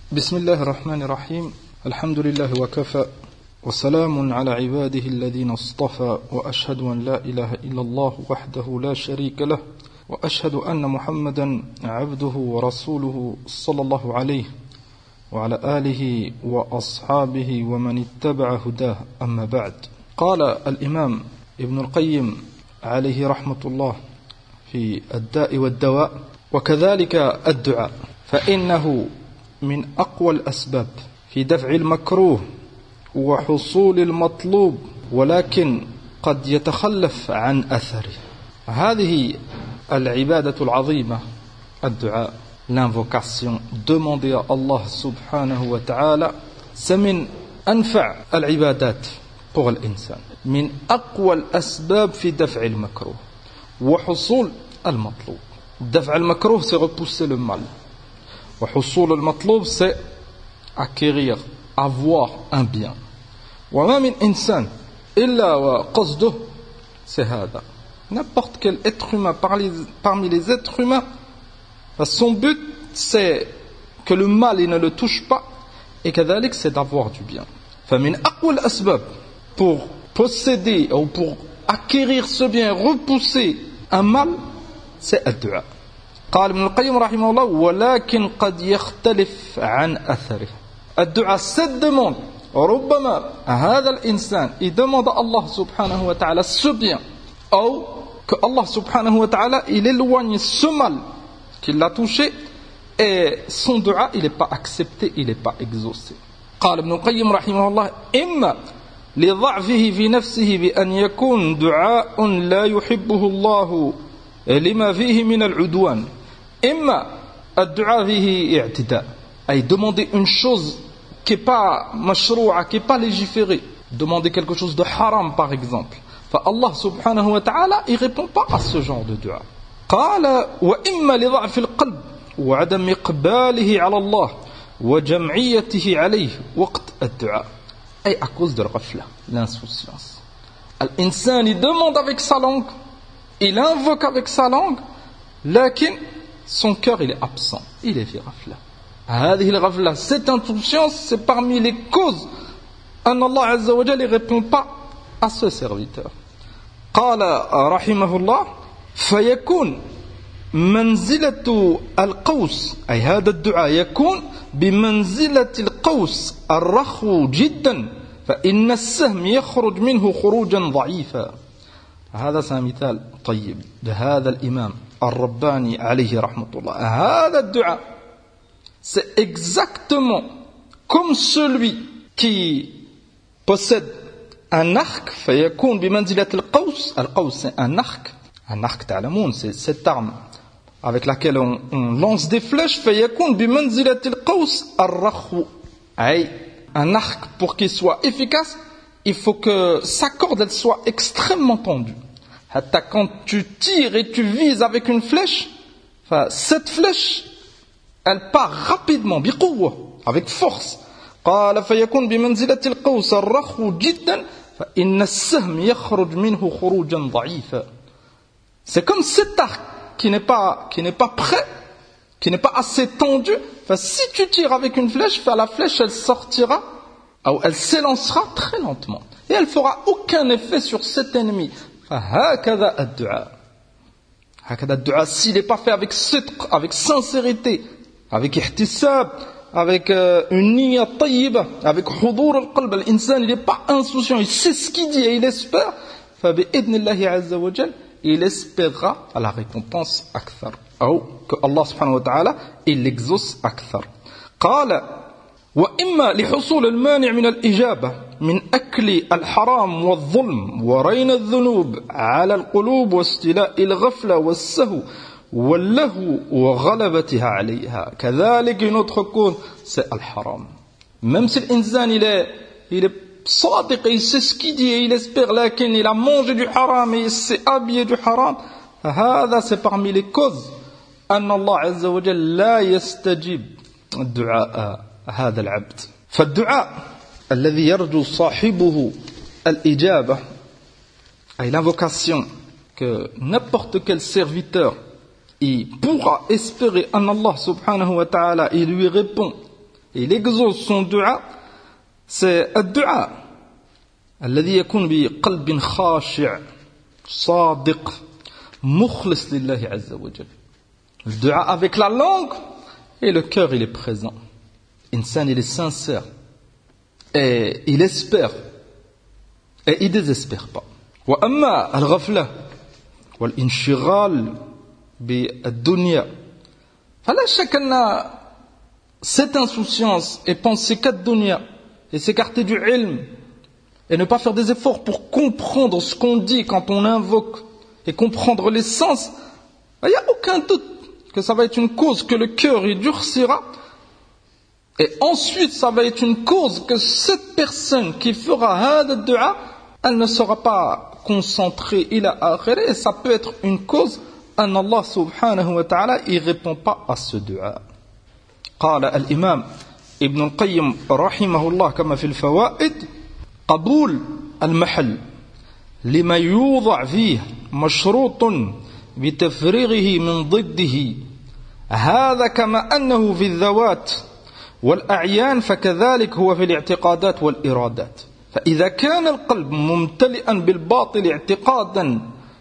بسم الله الرحمن الرحيم الحمد لله وكفى وسلام على عباده الذين اصطفى وأشهد أن لا إله إلا الله وحده لا شريك له وأشهد أن محمدا عبده ورسوله صلى الله عليه وعلى آله وأصحابه ومن اتبع هداه أما بعد. قال الإمام ابن القيم عليه رحمة الله في الداء والدواء: وكذلك الدعاء فإنه من أقوى الأسباب في دفع المكروه وحصول المطلوب، ولكن قد يتخلف عن أثره. هذه العبادة العظيمة الدعاء، l'invocation, demander à Allah subhanahu wa ta'ala, c'est من أنفع العبادات pour الإنسان، من أقوى الأسباب في دفع المكروه وحصول المطلوب. دفع المكروه c'est repousser le mal. وحصول المطلوب c'est acquérir, avoir un bien. وما من إنسان إلا وقصده c'est هذا. N'importe quel être humain parmi les êtres humains, son but c'est que le mal il ne le touche pas, et كذلك c'est d'avoir du bien. فمن أقوى الأسباب pour posséder ou pour acquérir ce bien, repousser un mal, c'est الدعاء. قال ابن القيم رحمه الله: ولكن قد يختلف عن أثره. الدعاء cette demande, ربما هذا الإنسان il demande à Allah subhanahu wa ta'ala ce bien, ou que Allah subhanahu wa ta'ala il éloigne ce mal qui l'a touché, et son dua il n'est pas accepté, il n'est pas exaucé. قال ابن القيم رحمه الله: إما لضعفه في نفسه بأن يكون دعاء لا يحبه الله لما فيه من العدوان، إما الدعاء فيه اعتداء، أي demander une chose qui n'est pas مشروعة, qui n'est pas légiférée, demander quelque chose de haram par exemple. فالله سبحانه وتعالى il répond pas à ce genre de dua. قال: وإما لضعف القلب وعدم إقباله على الله وجمعيته عليه وقت الدعاء، أي à cause de la ghafla, l'insouciance. الإنسان il demande avec sa langue, il invoque avec sa langue, لكن son cœur il est absent, il est في غفلة. هذه الغفلة, cette insouciance, c'est parmi les causes أن الله عز وجل ne répond pas à ce serviteur. قال رحمه الله: فيكون منزلة القوس، أي هذا الدعاء يكون بمنزلة القوس الرخو جدا، فإن السهم يخرج منه خروجا ضعيفا. هذا مثال طيب لهذا الإمام الرباني عليه رحمة الله. هذا الدعاء c'est exactement comme celui qui possède un arc. فيكون بمنزلة القوس. القوس c'est un arc تعلمون, c'est cette arme avec laquelle on lance des flèches. فيكون بمنزلة القوس الرخو, أي un arc pour qu'il soit efficace, il faut que sa corde elle soit extrêmement tendue. Quand tu tires et tu vises avec une flèche, cette flèche elle part rapidement, بقوة, avec force. قال: فيكون بمنزلة القوس الرخو جدا فإن السهم يخرج منه خروجا ضعيفا. C'est comme cet arc qui n'est pas prêt, qui n'est pas assez tendu. Si tu tires avec une flèche, la flèche elle sortira, ou elle s'élancera très lentement, et elle fera aucun effet sur cet ennemi. هكذا الدعاء. هكذا الدعاء, s'il n'est pas fait avec sidq, avec sincérité, avec ihtisab, avec une niyya tayyiba, avec hudur al-qalb, l'insan il n'est pas insouciant, il sait ce qu'il dit et il espère, فبإذن الله عز وجل il espérera à la récompense أكثر, ou que Allah subhanahu wa ta'ala il l'exauce أكثر. قال: وإما لحصول المانع من الإجابة من أكل الحرام والظلم ورين الذنوب على القلوب واستيلاء الغفلة والسهو واللهو وغلبتها عليها. كذلك une autre cause c'est الحرام. Même si l'insan il est صادق et il sait ce qu'il dit et il espère, لكن il a mangé du haram et il s'est habillé du haram, هذا c'est parmi les causes أن الله عز وجل لا يستجيب دعاء هذا العبد. فالدعاء الذي يرجو صاحبه الإجابة, أي l'invocation que n'importe quel serviteur il pourra espérer en Allah subhanahu wa ta'ala, il lui répond et il exauce son dua, c'est الدعاء الذي يكون بقلب خاشع صادق مخلص لله عز وجل. Le dua avec la langue et le cœur il est présent. Insan il est sincère et il espère et il désespère pas. وأما الغفلة والانشغال بالدنيا فلا شك أن cette insouciance et penser qu'à dunya et s'écarter du ilm et ne pas faire des efforts pour comprendre ce qu'on dit quand on invoque et comprendre l'essence, il n'y a aucun doute que ça va être une cause que le cœur il durcira et ensuite ça va être une cause que cette personne qui fera hada dua, elle ne sera pas concentrée ila akhir et ça peut être une cause أن الله سبحانه وتعالى il répond pas à ce dua. قال الإمام ابن القيم رحمه الله كما في الفوائد قبول المحل لما يوضع فيه مشروط بتفريغه من ضده هذا كما أنه في الذوات والأعيان فكذلك هو في الاعتقادات والإرادات فإذا كان القلب ممتلئا بالباطل اعتقادا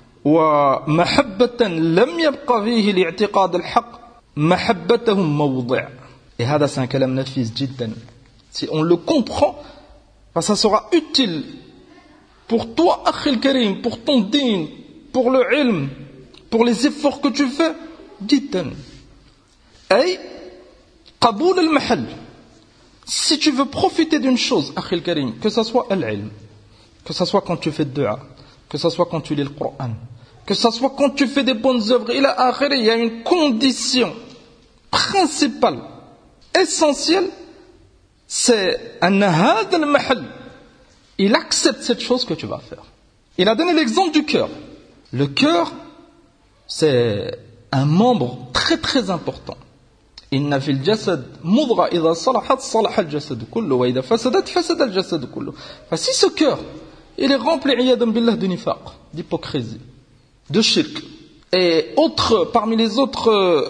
ومحبة لم يبقى فيه الاعتقاد الحق محبتهم موضع. Et هذا c'est un kalam nafis jiddan. Si on le comprend, ça sera utile pour toi, akhil karim, pour ton din, pour le ilm, pour les efforts que tu fais, jiddan. Ay, qaboul al-mahal. Si tu veux profiter d'une chose, akhil karim, que ça soit al-ilm, que ça soit quand tu fais dua, que ça soit quand tu lis le Coran, que ça soit quand tu fais des bonnes œuvres, il y a une condition principale, essentielle, c'est un hadha al-mahal. Il accepte cette chose que tu vas faire. Il a donné l'exemple du cœur. Le cœur, c'est un membre très très important. إن في الجسد مضغة إذا صلحت صلح الجسد كله وإذا فسدت فسد الجسد كله. Si ce cœur il est rempli عياذا بالله de nifaq, d'hypocrisie, de shirk et autres parmi les autres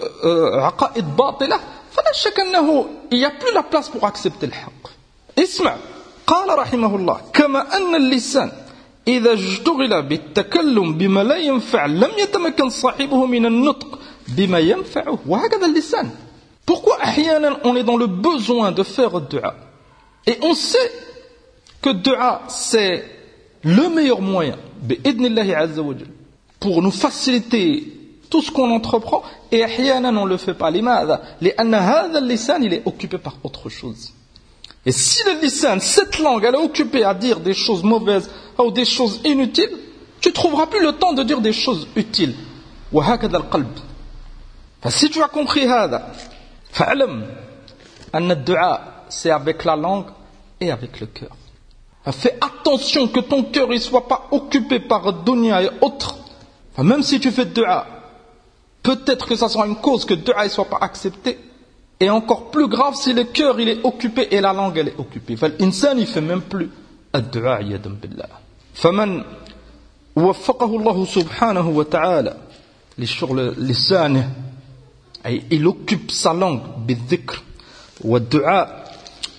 عقائد باطلة فلا شك أنه il n'y a plus la place pour accepter الحق. اسمع قال رحمه الله كما أن اللسان إذا اشتغل بالتكلم بما لا ينفع لم يتمكن صاحبه من النطق بما ينفعه وهكذا اللسان. Pourquoi أحيانا on est dans le besoin de faire dua et on sait que dua c'est le meilleur moyen بإذن عز وجل pour nous faciliter tout ce qu'on entreprend et أحيانا on ne le fait pas. لماذا؟ لأن هذا اللسان il est occupé par autre chose. Et si le lisan, cette langue, elle est occupée à dire des choses mauvaises ou des choses inutiles, tu ne trouveras plus le temps de dire des choses utiles. وهكذا القلب. Si tu as compris هذا فاعلم أن الدعاء c'est avec la langue et avec le cœur. Fais attention que ton cœur ne soit pas occupé par dunya et autres. Même si tu fais dua, peut-être que ça sera une cause que dua ne soit pas accepté. Et encore plus grave si le cœur il est occupé et la langue elle est occupée. L'insan il fait même plus الدعاء عياذا بالله. فمن وفقه الله سبحانه وتعالى لشغل لسانه أي il occupe sa langue بالذكر والدعاء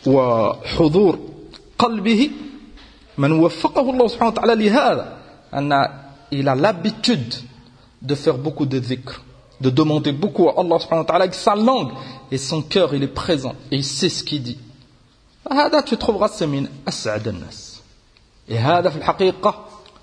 وحضور قلبه من وفقه الله سبحانه وتعالى لهذا أن il a l'habitude de faire beaucoup de dhikr, de demander beaucoup à Allah subhanahu wa ta'ala avec sa langue et son cœur il est présent et il sait ce qu'il dit. هذا tu trouveras c'est min أسعد الناس. Et هذا في الحقيقة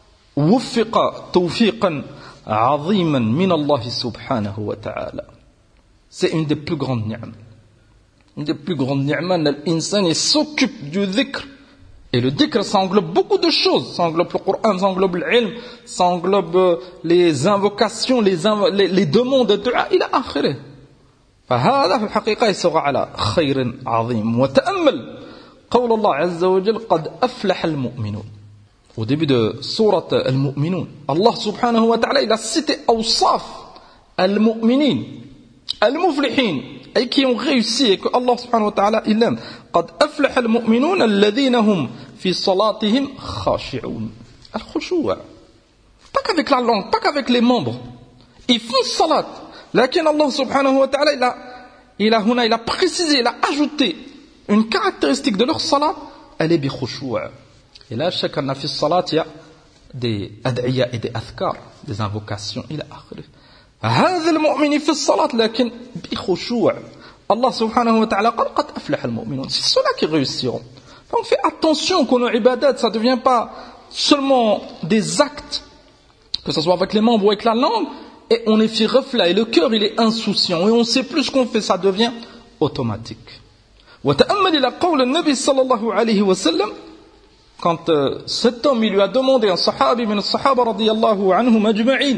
وفق توفيقا عظيما من الله سبحانه وتعالى. C'est une des plus grandes ni'am. Une des plus grandes ni'am, l'insan il s'occupe du dhikr. Et le dhikr, ça englobe beaucoup de choses. Ça englobe le Coran, ça englobe l'ilm, ça englobe les invocations, les demandes de dua, il a akhiré. فهذا في الحقيقة يسوغ على خير عظيم. وتأمل قول الله عز وجل قد أفلح المؤمنون. Au début de sourate Al-Mu'minun, Allah subhanahu wa ta'ala, il a cité awsaf al-mu'minin, al-muflihin, et qui ont réussi et que Allah subhanahu wa ta'ala il aime. قد أفلح المؤمنون الذين هم في صلاتهم خاشعون. الخشوع. Pas qu'avec la langue, pas qu'avec les membres. Ils font salat. لكن Allah subhanahu wa ta'ala il a précisé, il a ajouté une caractéristique de leur salat, elle est bi khushu'. Et là, chacun fi salat, il y a des ad'iya et des adhkar, des invocations, il a akhir. هذا المؤمن في الصلاة لكن بخشوع. Allah subhanahu wa ta'ala قال قد أفلح المؤمنون. C'est ceux-là qui réussiront. Donc fais attention que nos ibadat, ça ne devient pas seulement des actes, que ce soit avec les membres ou avec la langue, et on est fi reflet, et le cœur il est insouciant, et on ne sait plus ce qu'on fait, ça devient automatique. وتأمل إلى قول النبي صلى الله عليه وسلم, quand cet homme il lui a demandé, un sahabi min as-sahaba radiyallahu anhum ajma'in,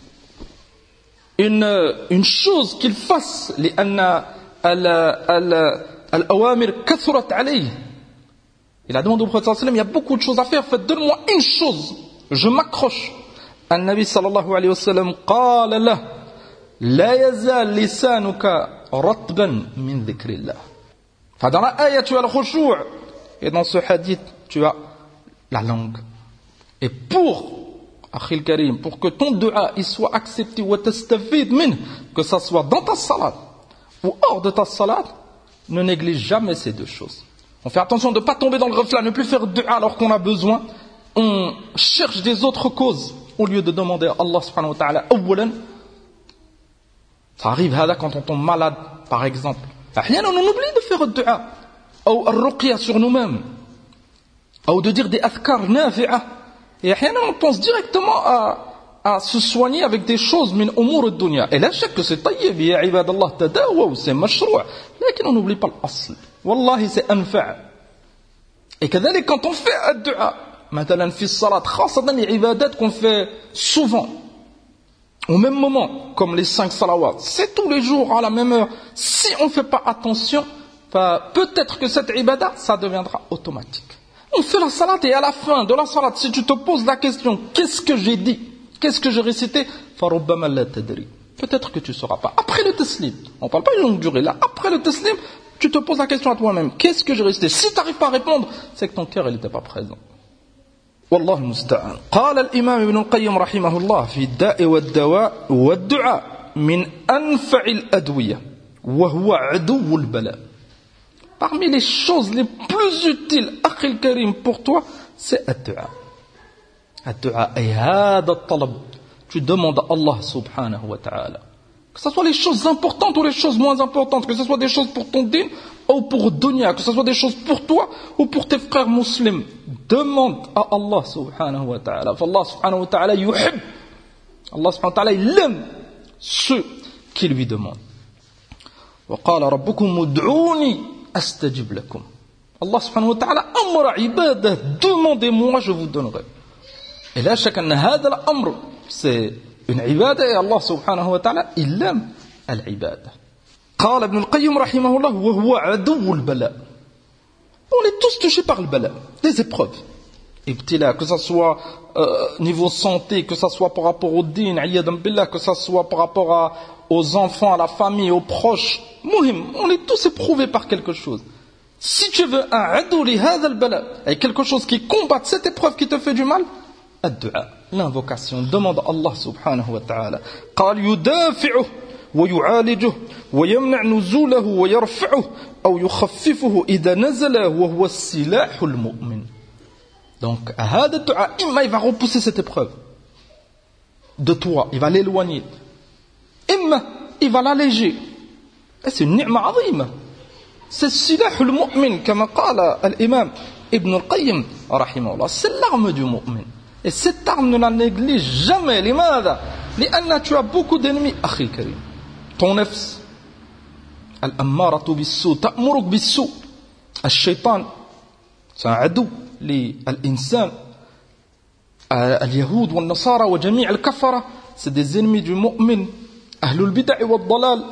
une chose qu'il fasse, لأن الأوامر كثرت عليه. Il a demandé au prophète sallallahu alayhi wa sallam, il y a beaucoup de choses à faire, faites, donne-moi une chose, je m'accroche. النبي صلى الله عليه وسلم قال له لا يزال لسانك رطبا من ذكر الله. Dans la ayah tu as le khushu', et dans ce hadith tu as la langue. Et pour Akhil Karim, pour que ton dua il soit accepté ou tastafid min, que ça soit dans ta salat ou hors de ta salat, ne néglige jamais ces deux choses. On fait attention de ne pas tomber dans le reflet, ne plus faire dua alors qu'on a besoin. On cherche des autres causes au lieu de demander à Allah subhanahu wa ta'ala awwalan. Ça arrive là quand on tombe malade par exemple. Ahyan on oublie de faire dua ou al-ruqya sur nous-mêmes ou de dire des adhkar nafi'a. Et on pense directement à se soigner avec des choses min umur ad-dunya. Et là, chaque que c'est tayyib, ya ibadallah tadawaw, c'est mashroua. Mais on n'oublie pas l'asl. Wallahi, c'est anfa'. Et كذلك quand on fait ad-du'a, مثلا في الصلاة, خاصة les ibadat qu'on fait souvent, au même moment, comme les 5 salawats, c'est tous les jours à la même heure. Si on ne fait pas attention, peut-être que cette ibadah, ça deviendra automatique. On fait la salat et à la fin de la salat, si tu te poses la question, qu'est-ce que j'ai dit, qu'est-ce que j'ai récité, peut-être que tu ne sauras pas. Après le taslim, on ne parle pas d'une longue durée, là, après le taslim, tu te poses la question à toi-même, qu'est-ce que j'ai récité. Si tu n'arrives pas à répondre, c'est que ton cœur n'était pas présent. Wallah al-musta'an. قال الإمام ابن القيم رحمه الله في الداء والدواء والدعاء من أنفع الأدوية وهو عدو البلاء. Parmi les choses les plus utiles, Akhil Karim, pour toi, c'est ad-du'a. Ad-du'a, et hada talab. Tu demandes à Allah subhanahu wa ta'ala. Que ce soit les choses importantes ou les choses moins importantes, que ce soit des choses pour ton din ou pour dunya, que ce soit des choses pour toi ou pour tes frères musulmans. Demande à Allah subhanahu wa ta'ala. Allah subhanahu wa ta'ala yuhib. Allah subhanahu wa ta'ala, il aime ceux qui lui demandent. وقال ربكم ادعوني أستجب لكم. Allah subhanahu wa ta'ala amra ibadah, demandez-moi, je vous donnerai. Et là, chacun هذا الأمر, c'est une ibadah, et Allah subhanahu wa ta'ala, il aime al-ibadah. قال ابن القيم رحمه الله وهو عدو البلاء. On est tous touchés par le bala, des épreuves. Ibtila, que ça soit niveau santé, que ça soit par rapport au din, ayyadan billah, que ça soit par rapport aux enfants, à la famille, aux proches. Muhim, on est tous éprouvés par quelque chose. Si tu veux un adou li hadha al-bala, et quelque chose qui combatte cette épreuve qui te fait du mal, ad-du'a, l'invocation, demande à Allah subhanahu wa ta'ala. قال يدافعه ويعالجه ويمنع نزوله ويرفعه أو يخففه إذا نزل وهو السلاح المؤمن. Donc, هذا الدعاء, il va repousser cette épreuve de toi, il va l'éloigner. Il va l'alléger. Et c'est une ni'ma azima. C'est le silah al-mu'min, comme قال l'imam Ibn al-Qayyim, rahimahullah. C'est l'arme du mu'min. Et cette arme ne la néglige jamais. لماذا؟ لأن tu as beaucoup d'ennemis, أخي الكريم. Ton nefs, الأمارة بالسوء, تأمرك بالسوء. الشيطان, c'est un عدو للإنسان. اليهود والنصارى وجميع الكفرة, c'est des ennemis du mu'min. أهل البدع والضلال,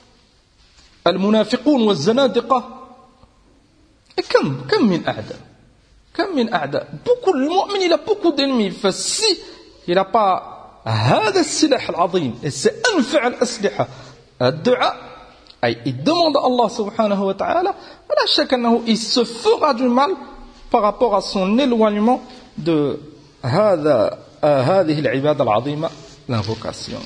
المنافقون والزنادقة. Et كم من أعداء, كم من أعداء. Beaucoup, le mu'min, il a beaucoup d'ennemis. فسي il n'a pas هذا السلاح العظيم, et c'est أنفع الأسلحة, الدعاء. Il demande à Allah subhanahu wa ta'ala, ولا شك أنه il se fera du mal par rapport à son éloignement de هذه العبادة العظيمة, l'invocation.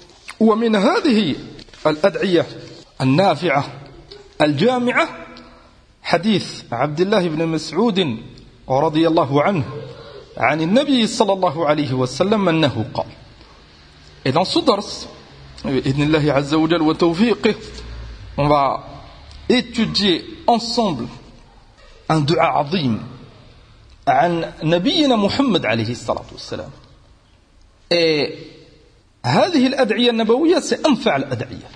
ومن هذه الأدعية النافعة الجامعة حديث عبد الله بن مسعود رضي الله عنه عن النبي صلى الله عليه وسلم أنه قال. Et dans ce dars, بإذن الله عز وجل وتوفيقه, on va étudier ensemble un dua عظيم عن نبينا محمد عليه الصلاة والسلام. Et هذه الأدعية النبوية c'est أنفع الأدعية.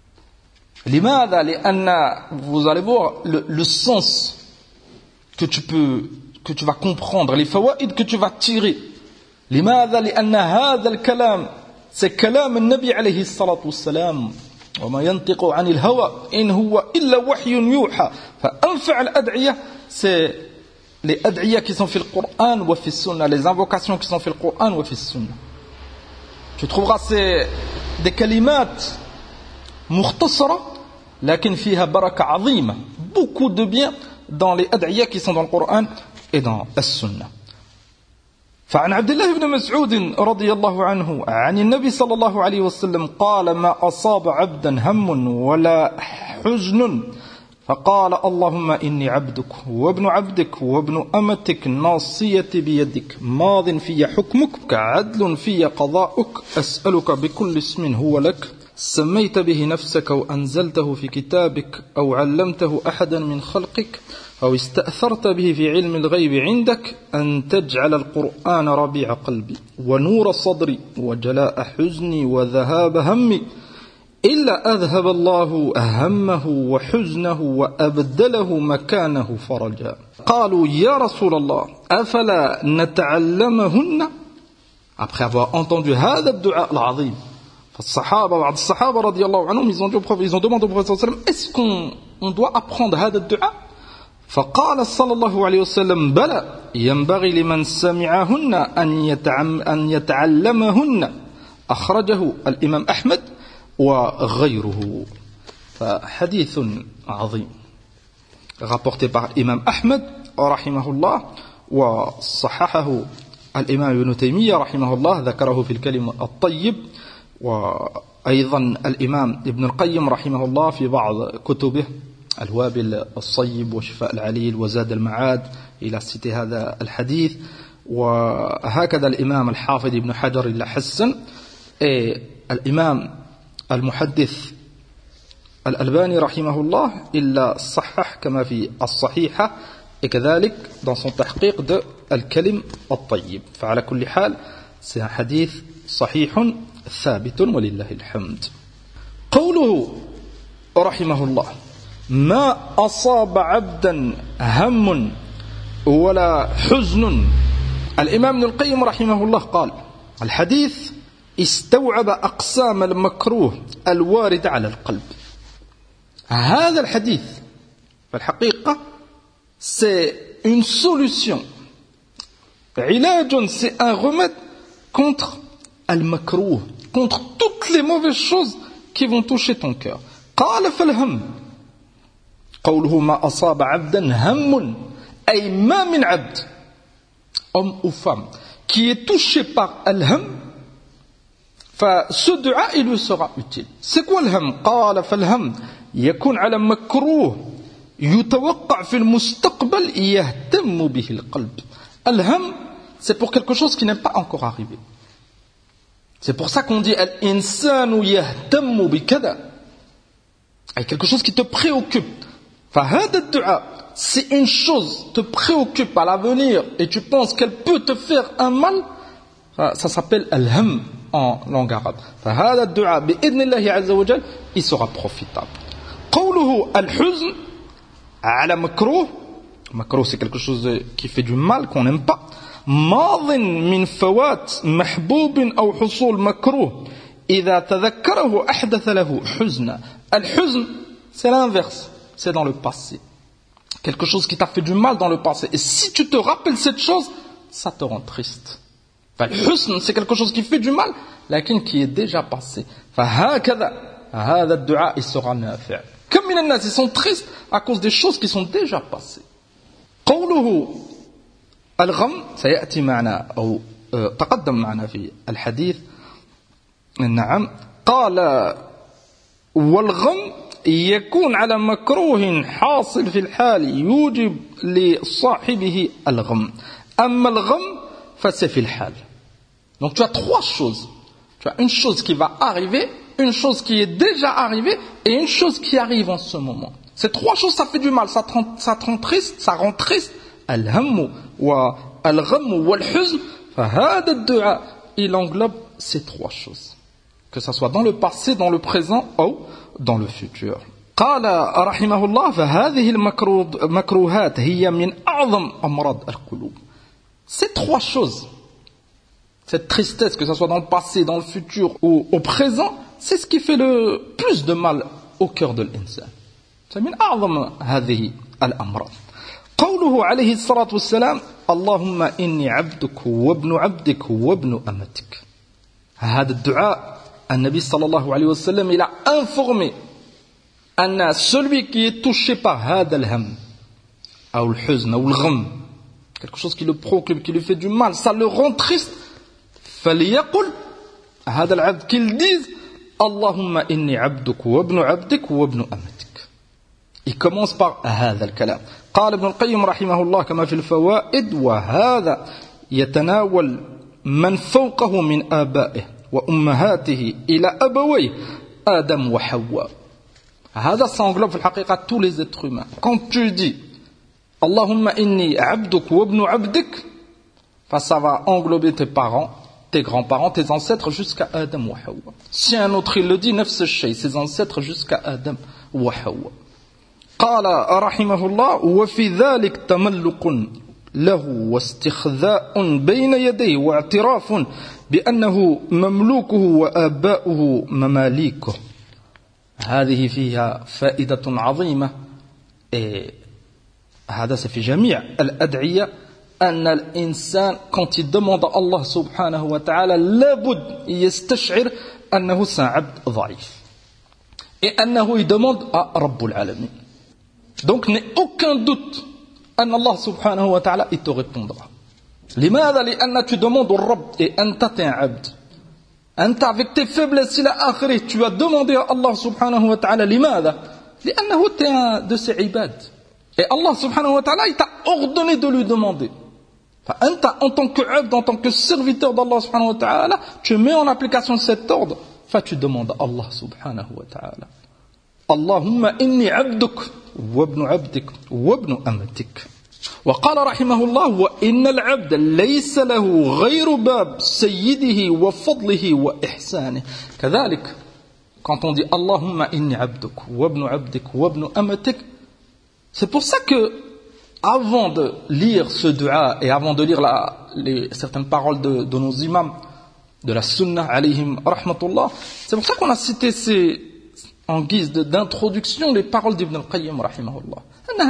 لماذا؟ لأن vous allez voir le sens que tu vas comprendre, les fawaïd que tu vas tirer. لماذا؟ لأن هذا الكلام c'est كلام النبي عليه الصلاة والسلام. وما ينطق عن الهوى إن هو إلا وحي يوحى. فأنفع الأدعية c'est les ad'iyas qui sont في القرآن وفي السنة, les invocations qui sont في القرآن وفي السنة. Tu trouveras c'est des kalimat مختصرة لكن فيها بركة عظيمة, beaucoup de bien dans les ad'iyas qui sont dans le Coran et dans la Sunna. فعن عبد الله بن مسعود رضي الله عنه عن النبي صلى الله عليه وسلم قال ما أصاب عبدا هم ولا حزن فقال اللهم إني عبدك وابن عبدك وابن أمتك ناصيتي بيدك ماض في حكمك عدل في قضاؤك أسألك بكل اسم هو لك سميت به نفسك أو أنزلته في كتابك أو علمته أحدا من خلقك أو استأثرت به في علم الغيب عندك أن تجعل القرآن ربيع قلبي ونور صدري وجلاء حزني وذهاب همي إلا أذهب الله همه وحزنه وأبدله مكانه فرجا. قالوا يا رسول الله أفلا نتعلمهن. Après avoir entendu هذا الدعاء العظيم, بعض الصحابة رضي الله عنهم, ils ont demandé au prophète صلى الله عليه وسلم, est-ce qu'on doit apprendre هذا الدعاء؟ فقال صلى الله عليه وسلم بلى ينبغي لمن سمعهن أن يتعلمهن. أخرجه الإمام أحمد وغيره. فحديث عظيم rapporté par l'imam Ahmed رحمه الله وصححه الإمام ابن تيمية رحمه الله, ذكره في الكلم الطيب, وأيضا الإمام ابن القيم رحمه الله في بعض كتبه الوابل الصيب وشفاء العليل وزاد المعاد إلى cité هذا الحديث. وهكذا الإمام الحافظ ابن حجر إلا حسن, الإمام المحدث الألباني رحمه الله إلا صحح كما في الصحيحة, et كذلك dans son تحقيق de الكلم الطيب. فعلى كل حال c'est un hadith صحيح ثابت ولله الحمد. قوله رحمه الله ما أصاب عبدا هم ولا حزن. الإمام ابن القيم رحمه الله قال الحديث استوعب أقسام المكروه الوارد على القلب. هذا الحديث في الحقيقة c'est une solution, علاج, c'est un remède contre al-makrouh, contre toutes les mauvaises choses qui vont toucher ton cœur. قال فالهم قوله ما أصاب عبدا هم أي ما من عبد, homme ou femme, qui est touché par al-ham, ce dua il lui sera utile. C'est quoi le ham? قال فالهم يكون على مكروه يتوقع في المستقبل يهتم به القلب. الهم c'est pour quelque chose qui n'est pas encore arrivé. C'est pour ça qu'on dit al-insanu yahtammu bikada, quelque chose qui te préoccupe. فهذا الدعاء, si une chose te préoccupe à l'avenir et tu penses qu'elle peut te faire un mal, ça s'appelle al-ham en langue arabe. فهذا الدعاء بإذن الله عز وجل il sera profitable. قوله الحزن على مكروه, مكروه c'est quelque chose qui fait du mal, qu'on n'aime pas. ماض من فوات محبوب أو حصول مكروه إذا تذكره أحدث له حزنا. الحزن c'est l'inverse, c'est dans le passé, quelque chose qui t'a fait du mal dans le passé, et si tu te rappelles cette chose, ça te rend triste. الحزن c'est quelque chose qui fait du mal لكن qui est déjà passé. فهكذا هذا الدعاء il sera نافع. Comme من الناس ils sont tristes à cause des choses qui sont déjà passées. قوله الغم سيأتي معنا أو تقدم معنا في الحديث. نعم. قال والغم يكون على مكروه حاصل في الحال يوجب لصاحبه الغم. أما الغم فسي في الحال. Donc tu as trois choses. Tu as une chose qui va arriver, une chose qui est déjà arrivée et une chose qui arrive en ce moment. Ces trois choses, ça fait du mal, ça te rend triste, ça rend triste. Al-hammu wa al-ghamm wa al-huzn. فهذا الدعاء il englobe ces trois choses. Que ça soit dans le passé, dans le présent ou dans le futur. قال رحمه الله فهذه المكروهات هي من أعظم أمراض القلوب. Ces trois choses, cette tristesse, que ce soit dans le passé, dans le futur ou au présent, c'est ce qui fait le plus de mal au cœur de l'insan. C'est من أعظم هذه الأمراض. قوله عليه الصلاة والسلام اللهم إني عبدك وابن عبدك وابن أمتك. هذا الدعاء النبي صلى الله عليه وسلم il a informé أن celui qui est touché par هذا الهم أو الحزن أو الغم, quelque chose qui le procure, qui lui fait du mal, ça le rend triste, فليقل هذا العبد qu'il dise اللهم إني عبدك وابن عبدك وابن أمتك. Il commence par هذا الكلام. قال ابن القيم رحمه الله كما في الفوائد وهذا يتناول من فوقه من آبائه وأمهاته إلى أبويه آدم وحواء. هذا s'englobe في الحقيقة tous les êtres humains. Quand tu dis اللهم إني عبدك وابن عبدك, ça va englober tes parents, tes grands-parents, tes ancêtres jusqu'à Adam wa Hawa. Si un autre il le dit, نفس الشيء, ses ancêtres jusqu'à Adam wa Hawa. قال رحمه الله وفي ذلك تملق له واستخذاء بين يديه واعتراف بأنه مملوكه وآباؤه مماليكه. هذه فيها فائدة عظيمة. هذا في جميع الأدعية أن الإنسان quand il demande à Allah subhanahu wa ta'ala لابد يستشعر أنه عبد ضعيف et أنه il demande à رب العالمين. Donc n'aie aucun doute أن الله سبحانه وتعالى il te répondra. لماذا؟ لأن tu demandes au Rabb et أنت t'es un abd. أنت avec tes faiblesses إلى آخره tu as demandé à Allah سبحانه وتعالى. لماذا؟ لأنه t'es un de ses ibad. Et Allah subhanahu wa ta'ala il t'a ordonné de lui demander. فأنت en tant que abd, en tant que serviteur d'Allah subhanahu wa ta'ala, tu mets en application cet ordre. Tu demandes à Allah subhanahu wa ta'ala. اللهم إني عبدك وابن عبدك وابن أمتك. وقال رحمه الله وإن العبد ليس له غير باب سيده وفضله وإحسانه. كذلك quand on dit اللهم إني عبدك وابن عبدك وابن أمتك, c'est pour ça que avant de lire ce dua et avant de lire certaines paroles de nos imams de la sunna alayhim rahmatullah, c'est pour ça qu'on a cité en guise d'introduction les paroles d'Ibn al-Qayyim rahimahullah.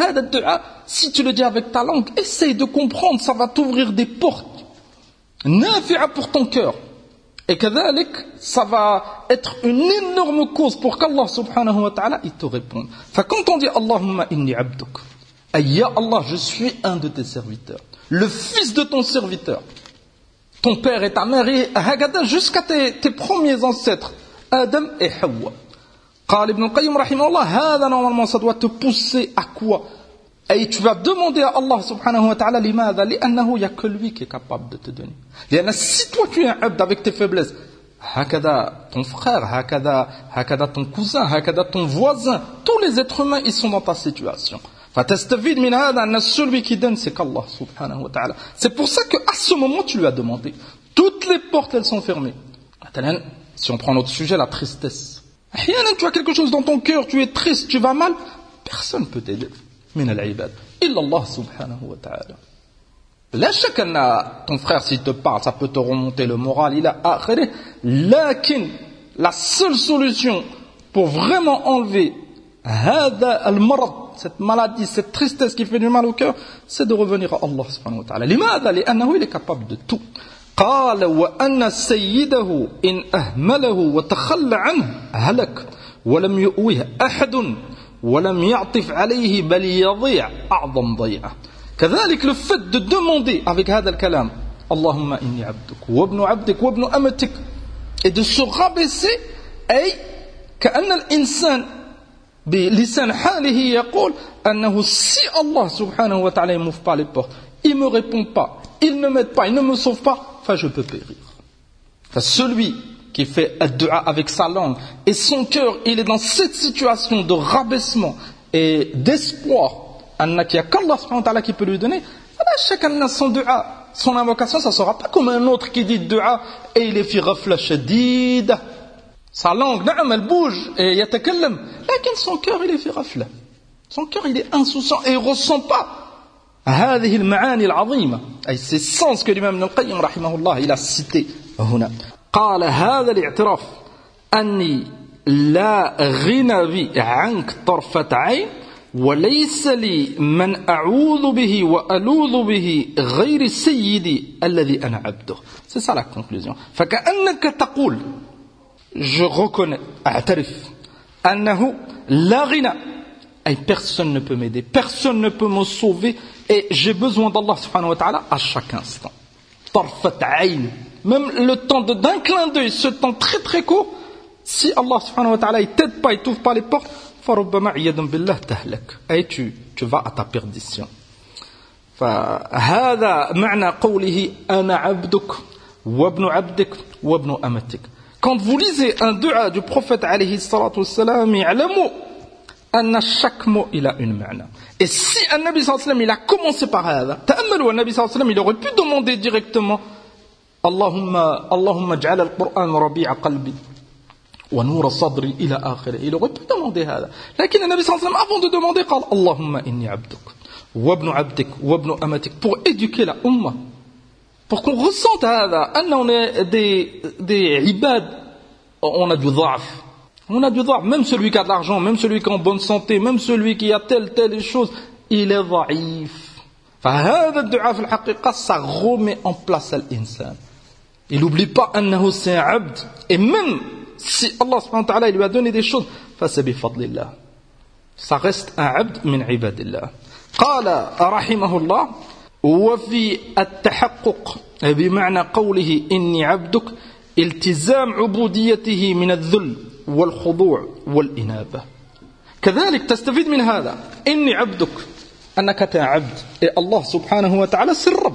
Si tu le dis avec ta langue, essaye de comprendre, ça va t'ouvrir des portes nafi'a pour ton cœur. Et kadhalik, ça va être une énorme cause pour qu'Allah subhanahu wa ta'ala il te réponde. Quand on dit Allahumma inni abduk, ya Allah, je suis un de tes serviteurs, le fils de ton serviteur, ton père et ta mère, et jusqu'à tes premiers ancêtres, Adam et Hawa. قال ابن القيم رحمه الله هذا normalement ça doit te pousser à quoi? Et tu vas demander à Allah subhanahu wa ta'ala لماذا؟ لأنه il n'y a que lui qui est capable de te donner. لأن si toi tu es un abd avec tes faiblesses, هكذا ton frère, هكذا ton cousin, هكذا ton voisin, tous les êtres humains ils sont dans ta situation. فتستفيد من هذا أن celui qui donne c'est qu'Allah subhanahu wa ta'ala. C'est pour ça qu'à ce moment tu lui as demandé. Toutes les portes elles sont fermées. Maintenant, si on prend notre sujet, la tristesse. Tu as quelque chose dans ton cœur, tu es triste, tu vas mal, personne ne peut t'aider. من العباد إلا الله سبحانه وتعالى. لا شك أن ton frère s'il te parle, ça peut te remonter le moral, il a آخره. لكن la seule solution pour vraiment enlever هذا المرض, cette maladie, cette tristesse qui fait du mal au cœur, c'est de revenir à Allah subhanahu wa ta'ala. لماذا؟ لأنه il est capable de tout. قال وأن سيده إن أهمله وتخلى عنه هلك ولم يؤوه أحد ولم يعطف عليه بل يضيع أعظم ضيعة. كذلك le fait de demander avec هذا الكلام اللهم إني عبدك وابن عبدك وابن أمتك et de se rabaisser أي كأن الإنسان بلسان حاله يقول أنه si Allah subhanahu wa ta'ala ne m'ouvre pas les portes, il ne me répond pas, il ne m'aide pas, il ne me sauve pas, enfin je peux périr. Enfin, celui qui fait ad-du'a avec sa langue et son cœur, il est dans cette situation de rabaissement et d'espoir, qu'il n'y a qu'Allah subhanahu wa ta'ala qui peut lui donner, chacun a son du'a, son invocation, ça ne sera pas comme un autre qui dit du'a et il est fi ghafla shadida. Sa langue, elle bouge et yatakallam, mais son cœur il est fi ghafla. Son cœur il est insouciant et il ne ressent pas هذه المعاني العظيمة أي ces sens que l'imam Ibn al-Qayyim رحمه الله il a cité هنا. قال هذا الاعتراف أني لا غنى بي عنك طرفة عين وليس لي من أعوذ به وألوذ به غير سيدي الذي أنا عبده. C'est ça la conclusion. فكأنك تقول je reconnais أعترف أنه لا غنى أي personne ne peut m'aider, personne ne peut me sauver et j'ai besoin d'Allah subhanahu wa ta'ala à chaque instant. طرفة عين, même le temps d'un clin d'œil, ce temps très très court, si Allah subhanahu wa ta'ala il t'aide pas, il t'ouvre pas les portes, فربما عياذا بالله تهلك, et tu vas à ta perdition. فهذا معنى قوله أنا عبدك وابن عبدك وابن أمتك. Quand vous lisez un dua du prophète alayhi salatu wassalam, يعلموا أن chaque mot il a une معنى. Et si un Nabi sallallahu alayhi wa sallam il a commencé par هذا, تأملوا النبي صلى الله عليه وسلم il aurait pu demander directement اللهم اجعل القرآن ربيع قلبي ونور صدري إلى آخره. Il aurait pu demander هذا. لكن النبي صلى الله عليه وسلم avant de demander قال اللهم إني عبدك وابن عبدك وابن أمتك, pour éduquer la umma, pour qu'on ressente هذا أن on est des ibad, on a du ضعف. On a du ضعف, même celui qui a de l'argent, même celui qui est en bonne santé, même celui qui a telle chose, il est ضعيف. فهذا الدعاء في الحقيقة ça remet en place l'insan. Il n'oublie pas أنه c'est un abd, et même si Allah subhanahu wa ta'ala il lui a donné des choses, فسبح بفضل الله, ça reste un abd من عباد الله. قال رحمه الله وفي التحقق بمعنى قوله إني عبدك التزام عبوديته من الذل والخضوع والإنابة. كذلك تستفيد من هذا إني عبدك, أنك عبد et Allah subhanahu wa ta'ala c'est le Rabb.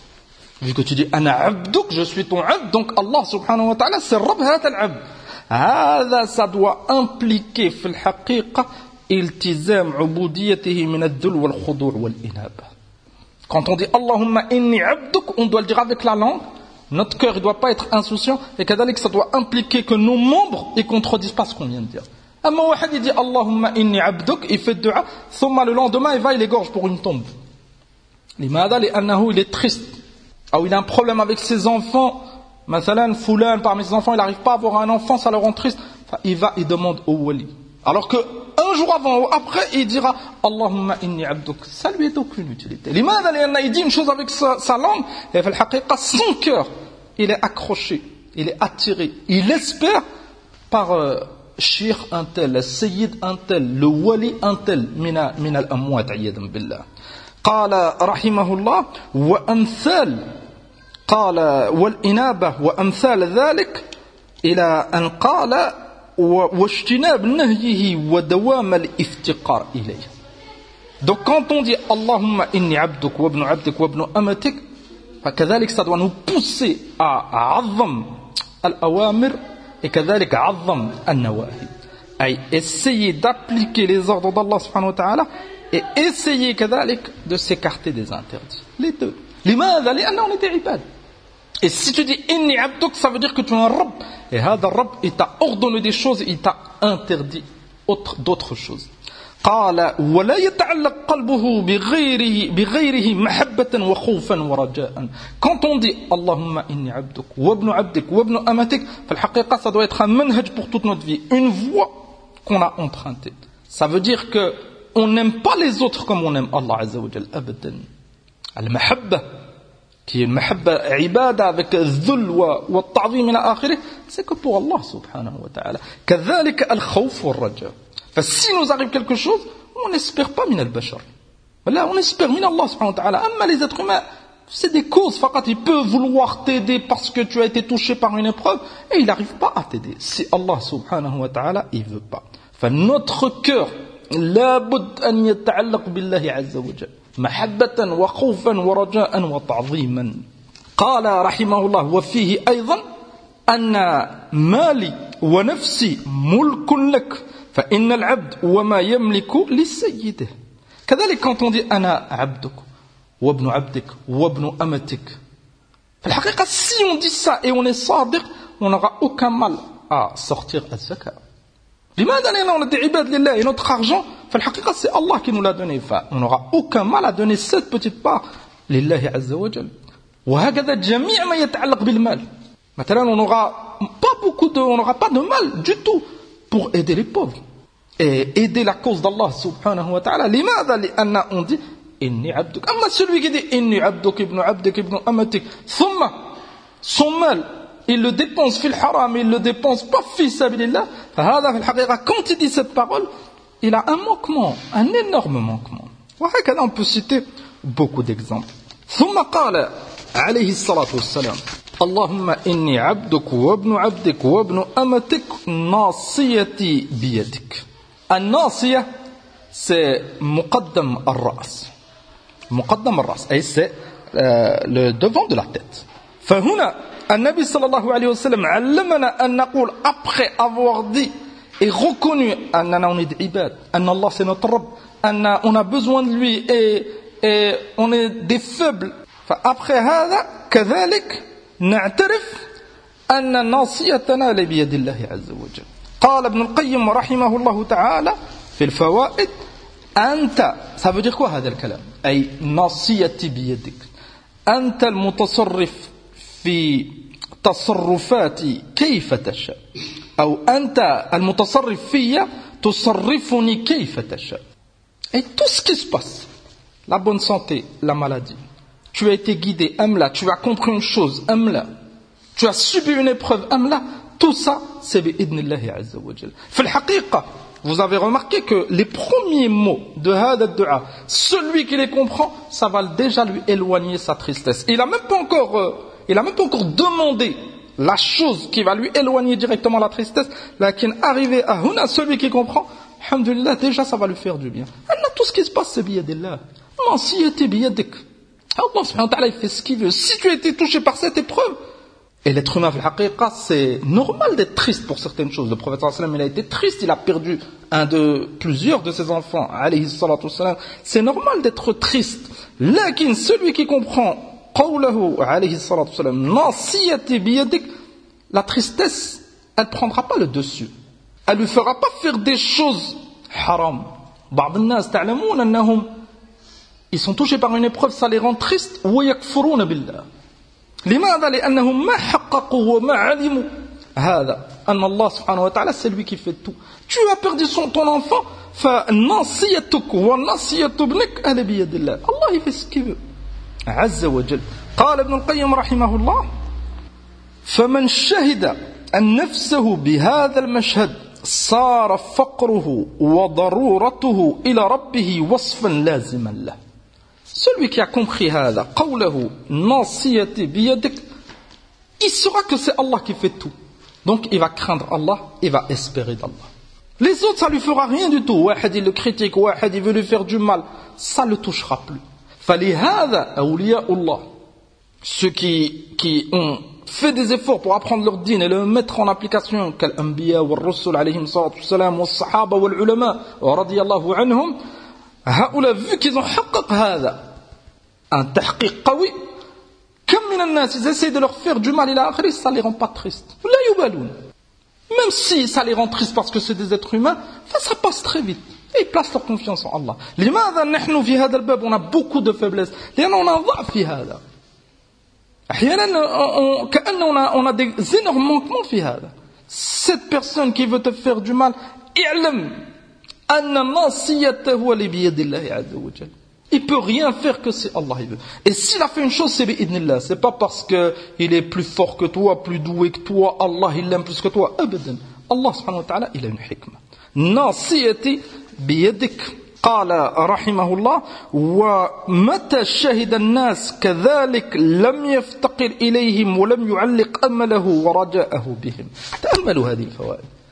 Vu que tu dis أنا عبدك, je suis ton abd, donc Allah subhanahu wa ta'ala c'est le Rabb هذا العبد. هذا ça doit impliquer في الحقيقة التزام عبوديته من الذل والخضوع والإنابة. Quand on dit Allahumma inni abduk, on doit le dire avec la langue. Notre cœur ne doit pas être insouciant. Et kadalik, ça doit impliquer que nos membres ne contredisent pas ce qu'on vient de dire. Amma wahad, il dit Allahumma inni abduk, il fait dua, thumma le lendemain, il va, il égorge pour une tombe. Limada, li'annahu, il est triste. Ou il a un problème avec ses enfants. Mathalan, Foulan, parmi ses enfants, il n'arrive pas à avoir un enfant, ça le rend triste. Il va, il demande au wali. Alors que un jour avant ou après, il dira Allahumma inni abduk. Ça lui est aucune utilité. Limada, il dit une chose avec sa langue, et son cœur, il est accroché, il est attiré, il espère par Shir un tel, le Sayyid un tel, le Wali un tel, min al-amwat ayyadan billah. قال رحمه الله وأمثال قال والإنابة وأمثال ذلك إلى أن قال واجتناب نهيه ودوام الافتقار إليه. Donc quand on dit Allahumma inni abduk wa ibn abdik wa ibn amatik, فكذلك ça doit nous pousser à عظم الأوامر et كذلك عظم النواهي, أي essayer d'appliquer les ordres d'Allah subhanahu wa ta'ala et essayer كذلك de s'écarter des interdits. Les deux. لماذا؟ لأننا on est des ibad. Et si tu dis inni abduk, ça veut dire que tu es un Rabb. Et هذا الرب il t'a ordonné des choses, il t'a interdit d'autres choses. قال ولا يتعلق قلبه بغيره محبة وخوفا ورجاء. Quand on dit اللهم إني عبدك وابن عبدك وابن أمتك, فالحقيقة ça doit être un manhaj pour toute notre vie, une voie qu'on a empruntée. Ça veut dire que on n'aime pas les autres comme on aime Allah Azza wa Jal. أبدا. المحبة qui est une mahabba ibada avec dhul wa ta'zim ila akhirih, c'est que pour Allah subhanahu wa ta'ala. كذلك الخوف والرجاء. Si nous arrive quelque chose, on n'espère pas min al-bashar. Là, on espère min Allah subhanahu wa ta'ala. Amma les êtres humains, c'est des causes. Faqat, il peut vouloir t'aider parce que tu as été touché par une épreuve et il n'arrive pas à t'aider. Si Allah subhanahu wa ta'ala, il veut pas. فنوتر كور لابد أن يتعلق بالله عز وجل محبة وخوفا ورجاء وتعظيما. قال رحمه الله وفيه أيضا أن مالي ونفسي ملك لك فإن العبد وما يملك لسيده. كذلك quand on dit أنا عبدك وابن عبدك وابن أمتك, في الحقيقة si on dit ça et on est صادق, on n'aura aucun mal à sortir الزكاة. لماذا؟ لأن on a des عباد لله et notre argent, في الحقيقة c'est Allah qui nous l'a donné. On n'aura aucun mal à donner cette petite part لله عز وجل. وهكذا جميع ما يتعلق بالمال. Maintenant, on n'aura pas de mal du tout pour aider les pauvres et aider la cause d'Allah subhanahu wa ta'ala. لماذا؟ لأن on dit إني عبدك. أما celui qui dit إني عبدك ابن عبدك ابن أمتك ثم son mal il le dépense في الحرام, il le dépense pas في سبيل الله, فهذا في الحقيقة quand il dit cette parole il a un manquement, un énorme manquement. وهكذا on peut citer beaucoup d'exemples. ثم قال عليه الصلاة والسلام اللهم إني عبدك وابن عبدك وابن أمتك ناصيتي بيدك. الناصية c'est مقدم الرأس, مقدم الرأس أي c'est le devant de la tête. فهنا النبي صلى الله عليه وسلم علمنا أن نقول après avoir dit et reconnu أننا on est des عباد, أن الله c'est notre Rabb, أن on a besoin de lui et on est des faibles. فaprès هذا كذلك نعترف أن ناصيتنا بيد الله عز وجل. قال ابن القيم رحمه الله تعالى في الفوائد أنت, ça veut dire quoi هذا الكلام؟ أي ناصيتي بيدك, أنت المتصرف في تصرفاتي كيف تشاء, أو أنت المتصرف في تصرفني كيف تشاء. Et tout ce qui se passe, la bonne santé, la maladie, tu as été guidé, amla, tu as compris une chose, amla, tu as subi une épreuve, amla, tout ça, c'est bi'idnillahi azza wa jal. Fil haqiqa, vous avez remarqué que les premiers mots de hada dua, celui qui les comprend, ça va déjà lui éloigner sa tristesse. Il a même pas encore demandé la chose qui va lui éloigner directement la tristesse, lakin arrivé à huna, celui qui comprend, alhamdulillah, déjà ça va lui faire du bien. Allah, tout ce qui se passe, c'est biyadillah. Non, si était biyadik. Allah subhanahu wa ta'ala, il fait ce qu'il veut. Si tu as été touché par cette épreuve, et l'être humain, c'est normal d'être triste pour certaines choses. Le prophète sallallahu alayhi wa sallam, il a été triste, il a perdu plusieurs de ses enfants, alayhi salatu wassalam. C'est normal d'être triste. Lakin, celui qui comprend, qawlahu, alayhi salatu wassalam, nasiyati biyadik, la tristesse, elle ne prendra pas le dessus. Elle ne lui fera pas faire des choses haram. بعض الناس تعلمون أنهم ils sont touchés par une épreuve, ça les rend tristes. ويكفرون بالله. لماذا؟ لأنهم ما حققوا وما علموا هذا أن الله سبحانه وتعالى c'est lui qui fait tout. Tu as perdu ton enfant, فناصيتك وناصية ابنك أهل بيد الله. الله il fait ce qu'il veut. عز وجل. قال ابن القيم رحمه الله فمن شهد أن نفسه بهذا المشهد صار فقره وضرورته إلى ربه وصفا لازما له. Celui qui a compris هذا قوله ناصيتي بيدك, il saura que c'est Allah qui fait tout. Donc il va craindre Allah, il va espérer d'Allah. Les autres, ça lui fera rien du tout. واحد il le critique, واحد il veut lui faire du mal, ça le touchera plus. فلهذا أولياء الله, ceux qui ont fait des efforts pour apprendre leur dîn et le mettre en application, كالأنبياء والرسل عليهم الصلاة والسلام والصحابة والعلماء رضي الله عنهم, هؤلاء vu qu'ils ont حقق هذا un تحقيق قوي, كم من الناس ils essaient de leur faire du mal إلى آخره, ça les rend pas tristes. لا يبالون. Même si ça les rend tristes parce que c'est des êtres humains, ça passe très vite. Et ils placent leur confiance en Allah. لماذا نحن في هذا الباب on a beaucoup de faiblesses, لأننا ضعف في هذا. أحيانا كأننا on a des énormes manquements في هذا. Cette personne qui veut te faire du mal, اعلم أن ناصيته لبيد الله عز وجل. Il peut rien faire que si Allah il veut. Et s'il a fait une chose, c'est bi'idnillah. C'est pas parce que il est plus fort que toi, plus doué que toi, Allah il l'aime plus que toi. Abadan. Allah subhanahu wa ta'ala, il a une hikmah. Nasiyati biyadik. قال رحمه الله ومتى شهد الناس كذلك لم يفتقر إليهم ولم يعلق أمله ورجاءه بهم. تأملوا هذه الفوائد.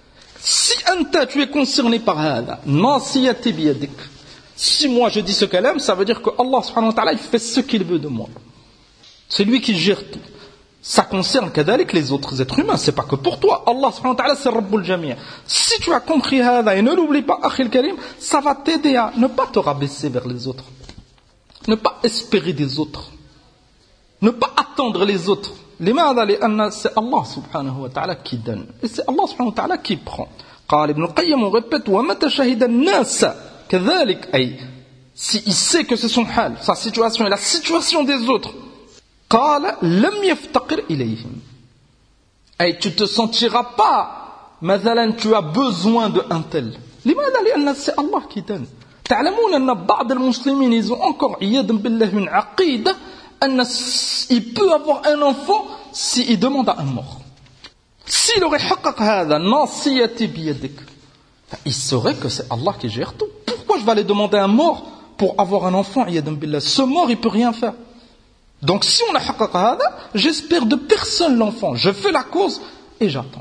Si tu es concerné par hada, nasiyati biyadik. Si moi je dis ce kalam, ça veut dire que Allah subhanahu wa ta'ala il fait ce qu'il veut de moi. C'est lui qui gère tout. Ça concerne kadalik les autres êtres humains, c'est pas que pour toi. Allah subhanahu wa ta'ala c'est Rabbul Jami'. Si tu as compris hada et ne l'oublie pas, Akhil Karim, ça va t'aider à ne pas te rabaisser vers les autres. Ne pas espérer des autres. Ne pas attendre les autres. C'est Allah subhanahu wa ta'ala qui donne. Et c'est Allah subhanahu wa ta'ala qui prend. قال ابن القيم on répète ومتى شهد الناس كذلك أي si il sait que c'est son hal, sa situation et la situation des autres قال لم يفتقر إليهم أي tu te sentiras pas مثلا tu as besoin de un tel لماذا لأن c'est Allah qui donne. تعلمون أن بعض المسلمين ils ont encore عياذا بالله من عقيدة أن il peut avoir un enfant s'il demande à un mort. S'il aurait حقق هذا ناصيتي بيدك, il saurait que c'est Allah qui gère tout. Pourquoi je vais aller demander à un mort pour avoir un enfant? Ce mort il peut rien faire. Donc si on a حقق هذا, j'espère de personne l'enfant. Je fais la cause et j'attends.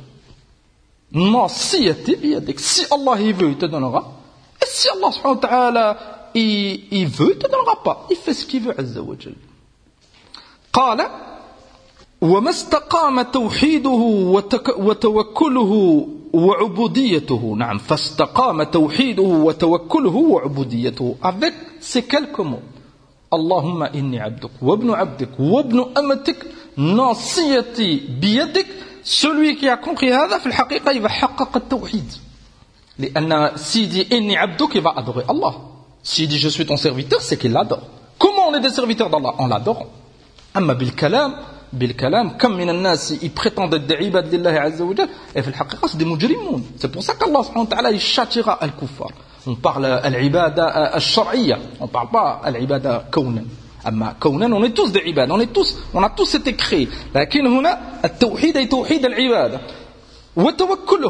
ناصيتي بيدك. Si Allah il veut, il te donnera. Et si Allah subhanahu wa ta'ala il veut, il te donnera pas. Il fait ce qu'il veut عز وجل. قال وما استقام توحيده وتوكله وعبوديته. نعم فاستقام توحيده وتوكله وعبوديته. Avec ces quelques mots. اللهم إني عبدك وابن عبدك وابن أمتك ناصيتي بيدك. Celui qui a compris هذا في الحقيقة il va حقق التوحيد. لأن s'il dit إني عبدك il va adorer Allah. S'il dit je suis ton serviteur c'est qu'il l'adore. Comment on est des serviteurs d'Allah? En l'adorant. أما بالكلام كم من الناس ils prétendent être des ibad lillahi azza wa jal et في الحقيقة c'est des mujrimoun. C'est pour ça qu'Allah subhanahu wa ta'ala il châtiera al-kuffar. On parle al-ibada al-shar'iyya, on parle pas al-ibada kawnan. أما kawnan on est tous des ibad, on a tous été créés. لكن هنا التوحيد أي توحيد العبادة وتوكله.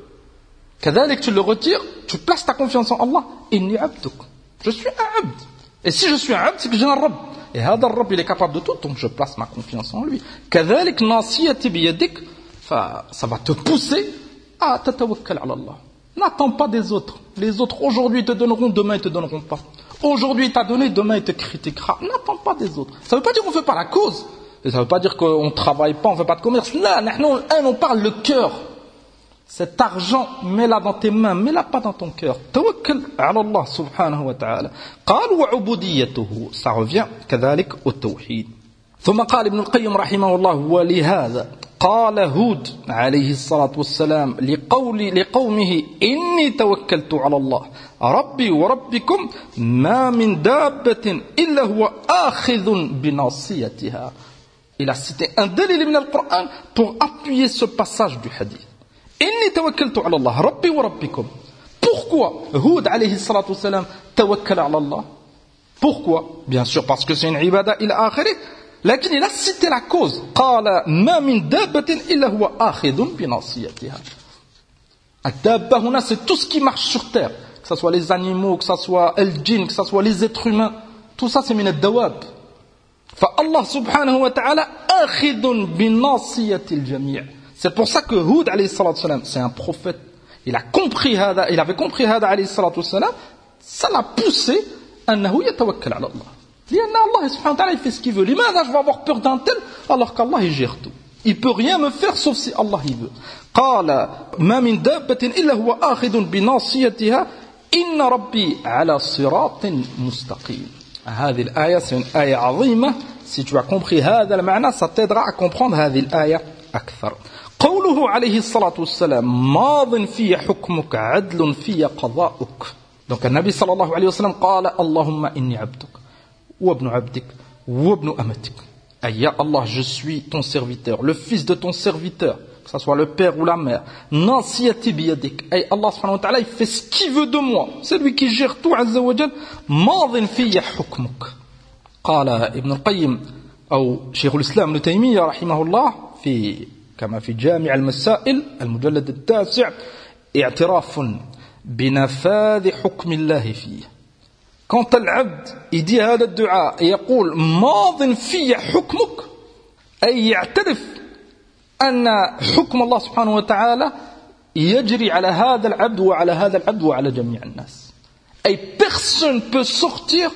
كذلك tu le retires, tu places ta confiance en Allah. إني عبدك, je suis un abd. Et si je suis un abd c'est que j'ai un Rabb. Et هذا الرب il est capable de tout, donc je place ma confiance en lui. كذلك ناصيتي بيدك, ça va te pousser à تتوكل على الله. N'attends pas des autres. Les autres aujourd'hui te donneront, demain ils te donneront pas. Aujourd'hui il t'a donné, demain il te critiquera. N'attends pas des autres. Ça veut pas dire qu'on fait pas la cause. Et ça veut pas dire qu'on travaille pas, on fait pas de commerce. Là, on parle le cœur. Cet argent, mets-la dans tes mains, mets-la pas dans ton cœur. Tawakkal ala Allah subhanahu wa ta'ala. قال وعبوديته, ça revient كذلك au tawhid. ثم قال ابن القيم رحمه الله ولهذا قال هود عليه الصلاة والسلام لقومه إني توكلت على الله ربي وربكم ما من دابة إلا هو آخذ بناصيتها. Il a cité un dalil min al-Qur'an pour appuyer ce passage du hadith. إني توكلت على الله ربي وربكم. Pourquoi Houd alayhi salatu wassalam tawakkal ala Allah? Pourquoi? Bien sûr parce que c'est une ibada ila akhiri. لكن il a cité la cause. قال ما من دابة إلا هو آخذ بناصيتها. الدابة هنا c'est tout ce qui marche sur terre, que ce soit les animaux, que ce soit le djinn, que ce soit les êtres humains, tout ça c'est من الدواب. فالله سبحانه وتعالى آخذ بناصية الجميع. C'est pour ça que Houd alayhi salatu wassalam, c'est un prophète. Il avait compris hada alayhi salatu wassalam, ça l'a poussé أنه يتوكل على الله. لأن Allah subhanahu wa ta'ala il fait ce qu'il veut. لماذا je vais avoir peur d'un tel alors qu'Allah il gère tout. Il peut rien me faire sauf si Allah il veut. قال ما من دابة إلا هو آخذ بناصيتها إن ربي على صراط مستقيم. هذه الآية c'est une آية عظيمة. Si tu as compris هذا المعنى ça t'aidera à comprendre هذه الآية أكثر. قوله عليه الصلاة والسلام ماض في حكمك عدل في قضاؤك. Donc le Nabi sallallahu alayhi wa sallam قال اللهم إني عبدك وابن عبدك وابن أمتك. Ya Allah, je suis ton serviteur, le fils de ton serviteur, que ce soit le père ou la mère. Nasiyati biyadik. Ay Allah subhanahu wa ta'ala, il fait ce qu'il veut de moi. C'est lui qui gère tout, azza wa jal. Madin fiya hukmuk. قال ابن القيم أو شيخ الإسلام ابن تيمية رحمه الله كما في جامع المسائل المجلد التاسع اعتراف بنفاذ حكم الله فيه. Quand العبد يدي هذا الدعاء يقول ماض في حكمك أي يعترف أن حكم الله سبحانه وتعالى يجري على هذا العبد وعلى هذا العبد وعلى جميع الناس. أي personne peut sortir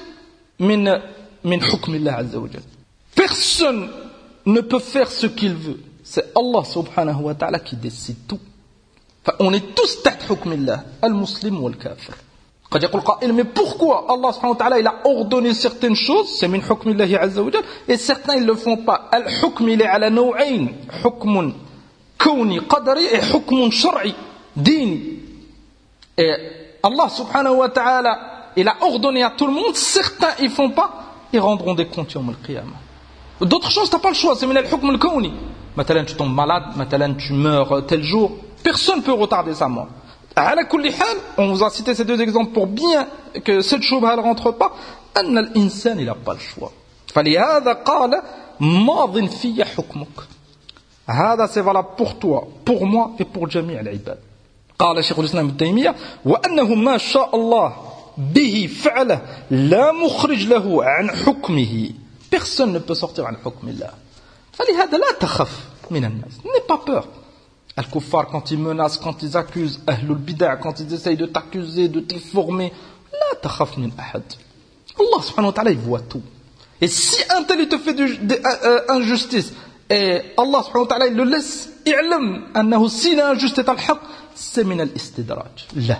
من حكم الله عز وجل. Personne ne peut faire ce qu'il veut. C'est Allah subhanahu wa ta'ala qui décide tout. On est tous تحت حكم الله المسلم والكافر. قد يقول قائل mais pourquoi Allah subhanahu wa ta'ala il a ordonné certaines choses, c'est من حكم الله عز وجل, et certains ils le font pas. الحكم il est على نوعين, حكم كوني قدري et حكم شرعي ديني. Et Allah subhanahu wa ta'ala il a ordonné à tout le monde, certains ils font pas, ils rendront des comptes يوم القيامة. D'autres choses t'as pas le choix, c'est من الحكم الكوني. مثلا tu tombes malade, مثلا tu meurs tel jour, personne ne peut retarder sa mort. على كل حال, on vous a cité ces deux exemples pour bien que cette شبهة ne rentre pas. أن الإنسان il n'a pas le choix. فلهذا قال ماض في حكمك. هذا c'est valable pour toi, pour moi et pour جميع العباد. قال شيخ الإسلام ابن تيمية وأنه ما شاء الله به فعله لا مخرج له عن حكمه. Personne ne peut sortir عن حكم الله. فلهذا لا تخف من الناس. N'aie pas peur. Al-Kuffar, quand ils menacent, quand ils accusent, Ahlul Bid'a, quand ils essayent de t'accuser, de t'informer, la takhaf min ahad. Allah subhanahu wa ta'ala, il voit tout. Et si un tel il te fait injustice, et Allah subhanahu wa ta'ala, il le laisse, i'lam, annahu si l'injuste est al-haq, c'est min al-istidraj. Là.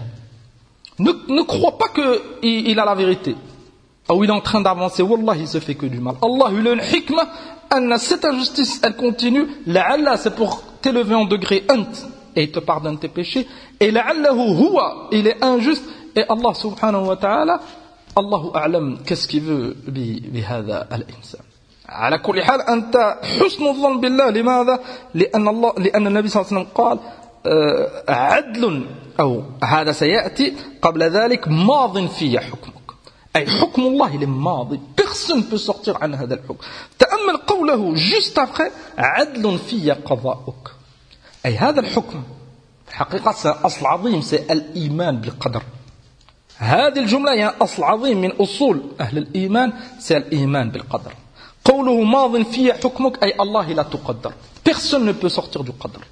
Ne crois pas qu'il a la vérité. Ou il est en train d'avancer, wallah, il se fait que du mal. Allah, il a une hikmah, cette injustice, elle continue. La'alla, c'est pour t'élever en degré ant, et il te pardonne tes péchés. Et la'allahu huwa, il est injuste. Et Allah subhanahu wa ta'ala, Allahu a'lam, qu'est-ce qu'il veut bihada al-insan. على كل حال أنت حسن الظن بالله لماذا؟ لأن النبي صلى الله عليه وسلم قال عدل أو هذا سيأتي قبل ذلك ماض في حكمك. أي حكم الله il est ماضي. Personne ne peut sortir عن هذا الحكم. تأمل قوله juste après عدل في قضاؤك. أي هذا الحكم الحقيقة c'est أصل عظيم, c'est الإيمان بالقدر. هذه الجملة هي أصل عظيم من أصول أهل الإيمان, c'est الإيمان بالقدر. قوله ماض في حكمك أي الله لا تقدر. Personne ne peut sortir du qadr.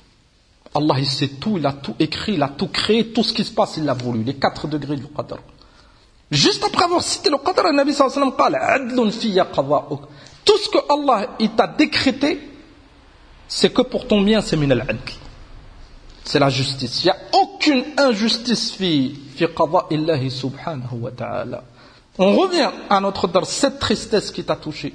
Allah il sait tout, il a tout écrit, il a tout créé, tout ce qui se passe il l'a voulu, les 4 degrés du qadr. Juste après avoir cité le qadr, le Nabi sallallahu alayhi wa sallam قال عدل في قضاؤك. Tout ce que Allah il t'a décrété, c'est que pour ton bien, c'est min al-adl. C'est la justice. Il n'y a aucune injustice fi qada'illahi subhanahu wa ta'ala. On revient à notre dar, cette tristesse qui t'a touché.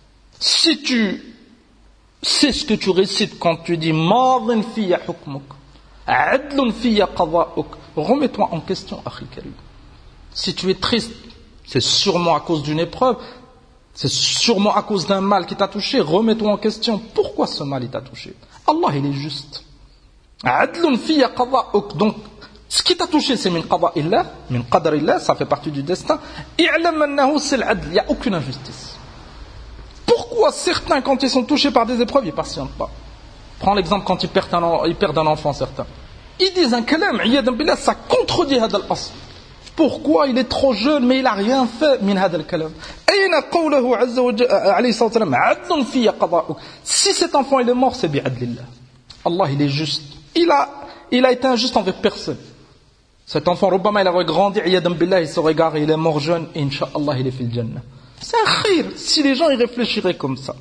Si tu sais ce que tu récites quand tu dis madin fiya hukmuk, adlun fiya qada'uk, remets-toi en question, akhi karim. Si tu es triste, c'est sûrement à cause d'une épreuve, c'est sûrement à cause d'un mal qui t'a touché, remets-toi en question. Pourquoi ce mal il t'a touché? Allah il est juste. Adlun fiya qada'uk, donc ce qui t'a touché, c'est min qada'illah, min qadarillah, ça fait partie du destin. I'lam annahu c'est l'adl, il n'y a aucune injustice. Pourquoi certains, quand ils sont touchés par des épreuves, ils ne patientent pas? Prends l'exemple quand ils perdent un enfant, certains. Ils disent un kalam, iyadan billah, ça contredit hada al-asl. Pourquoi il est trop jeune, mais il n'a rien fait, min hada al-kalam. Ayna qawlahu azza wa jalla, alayhi sallam, adlun fiya qada'uk. Si cet enfant il est mort, c'est bi'adlillah. Allah, il est juste. Il a été injuste envers personne. Cet enfant, Rubbama, il aurait grandi, iyadan billah, il serait garé, il est mort jeune, et incha'Allah, il est fil jannah. C'est un khir, si les gens y réfléchiraient comme ça.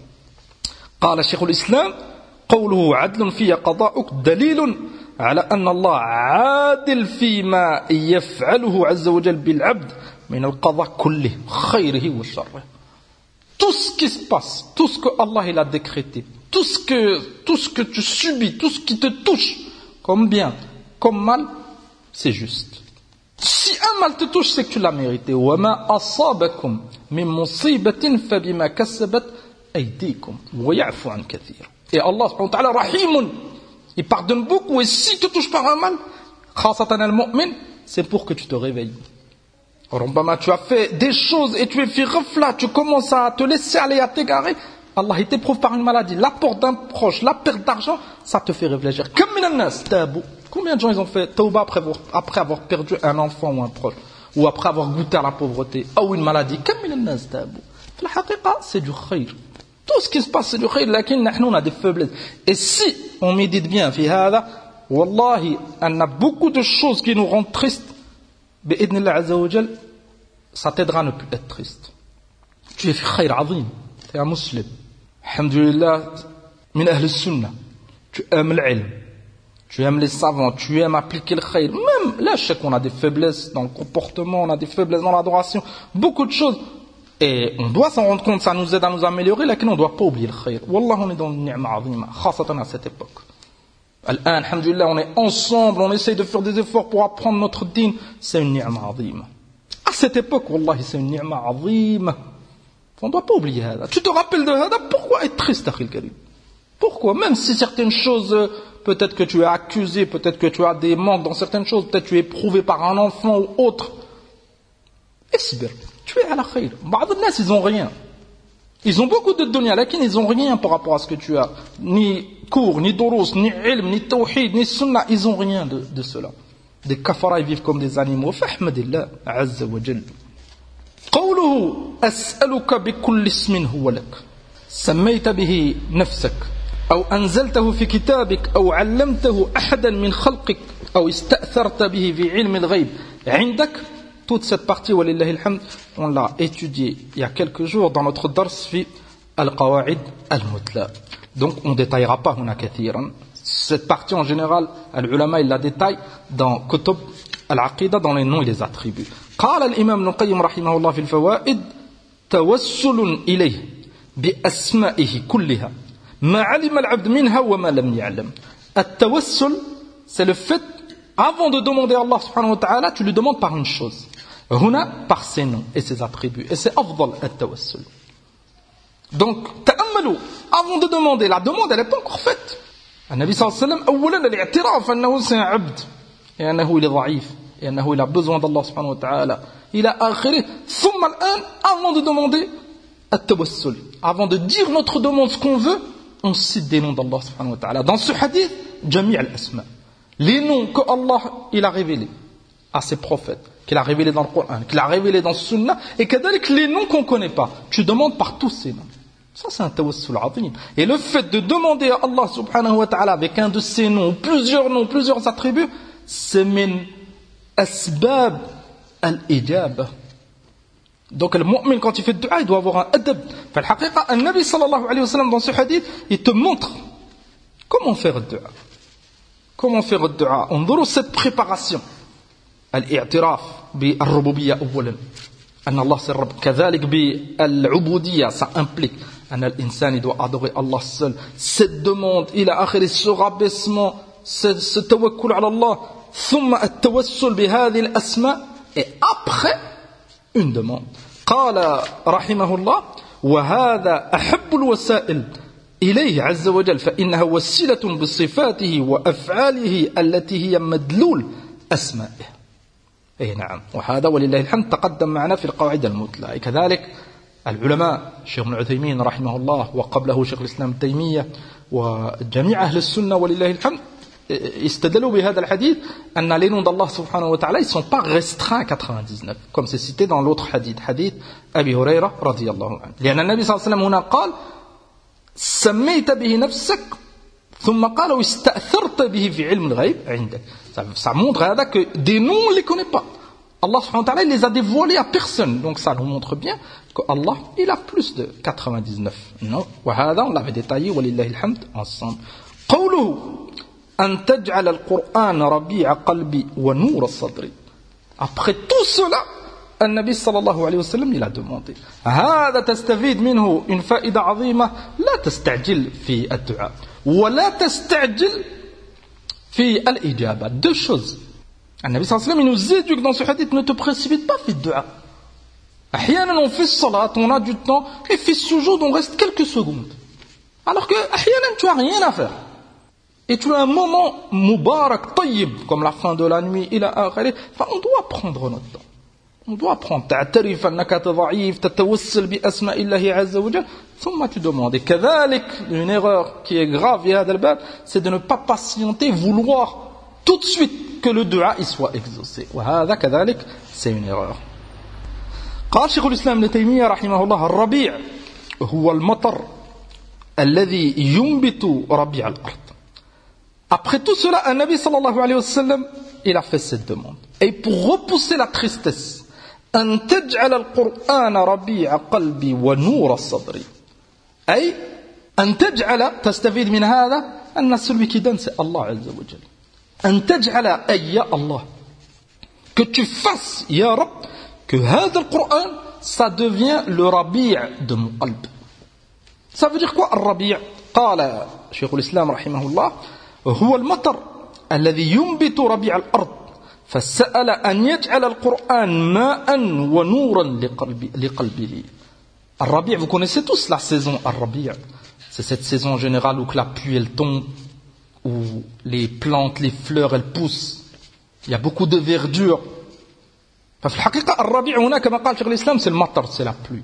قال شيخ الإسلام قوله عدل في قضاؤك دليل على أن الله عادل فيما يفعله عز وجل بالعبد من القضاء كله خيره وشره. Tout ce qui se passe, tout ce que Allah il a décrété, tout ce que tu subis, tout ce qui te touche, comme bien, comme mal, c'est juste. Si un mal te touche, c'est que tu l'as mérité. وَمَا أَصَابَكُمْ مِنْ مُصِيبَةٍ فَبِمَا كَسَّبَتْ أَيْدِيكُمْ وَيَعْفُ عَنْ كَثِيرٍ. Et Allah subhanahu wa ta'ala rahimun, il pardonne beaucoup, et si tu te touches par un mal, khasatan al-mu'min, c'est pour que tu te réveilles. Rubbama, tu as fait des choses et tu es fait reflat, tu commences à te laisser aller, à t'égarer. Allah il t'éprouve par une maladie, l'apport d'un proche, la perte d'argent, ça te fait réfléchir. Comme min an-nas tabu. Combien de gens ils ont fait tawba après avoir perdu un enfant ou un proche, ou après avoir goûté à la pauvreté, ou une maladie? Comme min an-nas tabu. La haqiqa, c'est du khayr. Tout ce qui se passe, c'est du khayr, lakin nous on a des faiblesses. Et si on médite bien, fi hada, Wallahi, on a beaucoup de choses qui nous rendent tristes. Bi'idnillah Azza wa Jal, ça t'aidera à ne plus être triste. Tu es fi khayr azim, tu es un musulman. Alhamdulillah, min ahl al-sunnah. Tu aimes l'ilm, tu aimes les savants, tu aimes appliquer le khayr. Même là, je sais qu'on a des faiblesses dans le comportement, on a des faiblesses dans l'adoration, beaucoup de choses. Et on doit s'en rendre compte, ça nous aide à nous améliorer, mais on ne doit pas oublier le khayr. Wallah, on est dans une ni'ma azima, khasatan à cette époque. Al-an, alhamdulillah, on est ensemble, on essaye de faire des efforts pour apprendre notre dîn. C'est une ni'ma azima. À cette époque, wallahi, c'est une ni'ma azima. On ne doit pas oublier ça. Tu te rappelles de ça, pourquoi être triste, Akhil Karim? Pourquoi? Même si certaines choses, peut-être que tu es accusé, peut-être que tu as des manques dans certaines choses, peut-être que tu es éprouvé par un enfant ou autre. Esbir, tu es à la khayr. Ba'd al-nas, ils n'ont rien. Ils ont beaucoup de dunya, mais ils n'ont rien par rapport à ce que tu as. Ni cours, ni durus, ni ilm, ni tawhid, ni sunnah, ils n'ont rien de cela. Des kafaras, ils vivent comme des animaux. Fahmadillah, azza wa jal. قوله أسألك بكل اسم هو لك سميت به نفسك أو أنزلته في كتابك أو علمته أحدا من خلقك أو استأثرت به في علم الغيب عندك. Toute cette partie, walillahi alhamd, on l'a étudiée il y a quelques jours dans notre dars fi al-Qawa'id al-Mutla. Donc on ne détaillera pas huna kathiran. Cette partie en général, l'ulama il la détaille dans Kutub al-Aqida, dans les noms et les attributs. قال الإمام ابن القيم رحمه الله في الفوائد توسل إليه بأسمائه كلها ما علم العبد منها وما لم يعلم. التوسل, c'est le fait, avant de demander à Allah subhanahu wa ta'ala, tu lui demandes par une chose. Huna, par ses noms et ses attributs. Et c'est afdal at-tawassul. Donc, ta'ammalu, avant de demander, la demande, elle n'est pas encore faite. النبي صلى الله عليه وسلم أولا الاعتراف أنه سيعبد لأنه إلى ضعيف لأنه إلى besoin d'Allah subhanahu wa ta'ala إلى آخره. ثم الآن, avant de demander التوسل, avant de dire notre demande, ce qu'on veut, on cite des noms d'Allah subhanahu wa ta'ala. Dans ce hadith, جميع الأسماء, les noms que Allah il a révélés à ses prophètes, qu'il a révélés dans le Coran, qu'il a révélés dans le Sunnah, et qu'adalik les noms qu'on ne connaît pas, tu demandes par tous ces noms. Ça c'est un tawassul azim. Et le fait de demander à Allah subhanahu wa ta'ala avec un de ses noms, plusieurs attributs, c'est min asbab al-ijaba. Donc le mu'min quand il fait le dua, il doit avoir un adab. Fait al-haqiqa, un Nabi sallallahu alayhi wa sallam dans ce hadith, il te montre comment faire le dua. Comment faire le dua? On donne cette préparation. Al-i'tiraf bi-al-rububiyyah awwalan. Anna Allah c'est Rabb. Kadhalik bi-al-ubudiyyah, ça implique l'insan il doit adorer Allah seul. Cette demande, il a akhiri ce rabaissement, ce tawakkul ala Allah. ثم التوسل بهذه الأسماء, et après une demande. قال رحمه الله وهذا أحب الوسائل إليه عز وجل فإنها وسيلة بصفاته وأفعاله التي هي مدلول أسمائه. أي نعم, وهذا ولله الحمد تقدم معنا في القواعد المثلى. كذلك العلماء شيخ ابن عثيمين رحمه الله وقبله شيخ الإسلام ابن تيمية وجميع أهل السنة ولله الحمد استدلوا بهذا الحديث أن les noms d'Allah subhanahu wa ta'ala ils sont pas restreints à 99 comme c'est cité dans l'autre hadith, hadith Abi Huraira radiyallahu anhu. لأن النبي صلى الله عليه وسلم هنا قال سميت به نفسك ثم قال واستأثرت به في علم الغيب عندك. Ça montre هذا que des noms on les connaît pas. Allah subhanahu wa ta'ala il les a dévoilés à personne. Donc ça nous montre bien que Allah il a plus de 99 noms. وهذا on l'avait détaillé ولله الحمد ensemble. قوله أن تجعل القرآن ربيع قلبي ونور صدري. Après tout cela, النبي صلى الله عليه وسلم il a demandé. هذا تستفيد منه une فائدة عظيمة. لا تستعجل في الدعاء ولا تستعجل في الإجابة. Deux choses. النبي صلى الله عليه وسلم il nous éduque dans ce hadith, ne te précipite pas في الدعاء. أحيانا on fait salat, on a du temps, et fait sujoud, on reste quelques secondes. Alors que أحيانا tu as rien à faire. Et tu as un moment mubarak, tayyib, comme la fin de la nuit, enfin, on doit prendre notre temps. On doit prendre. تعترف أنك ضعيف, تتوسل بأسماء الله عز وجل, ثم tu demandes. Et كذلك, une erreur qui est grave, c'est de ne pas patienter, vouloir tout de suite que le dua il soit exaucé. وهذا كذلك, c'est une erreur. قال شيخ الإسلام ابن تيمية رحمه الله الربيع هو المطر الذي ينبت ربيع الأرض. Après tout cela, un Nabi sallallahu alayhi wa sallam, il a fait cette demande. Et pour repousser la tristesse, أن تجعل القرآن ربيع قلبي ونور صدري. أي أن تجعل تستفيد من هذا أن celui qui donne c'est Allah عز وجل. أن تجعل أي يا الله que tu fasses يا رب que هذا القرآن ça devient le ربيع de mon قلب. Ça veut dire quoi الربيع؟ قال شيخ الإسلام رحمه الله هو المطر الذي ينبت ربيع الأرض فسأل أن يجعل القرآن ماء ونورا لقلبه. الربيع, vous connaissez tous la saison الربيع. C'est cette saison générale où la pluie elle tombe, où les plantes, les fleurs elles poussent. Il y a beaucoup de verdure. ففي الحقيقة الربيع هنا كما قال شيخ الإسلام c'est le matar, c'est la pluie.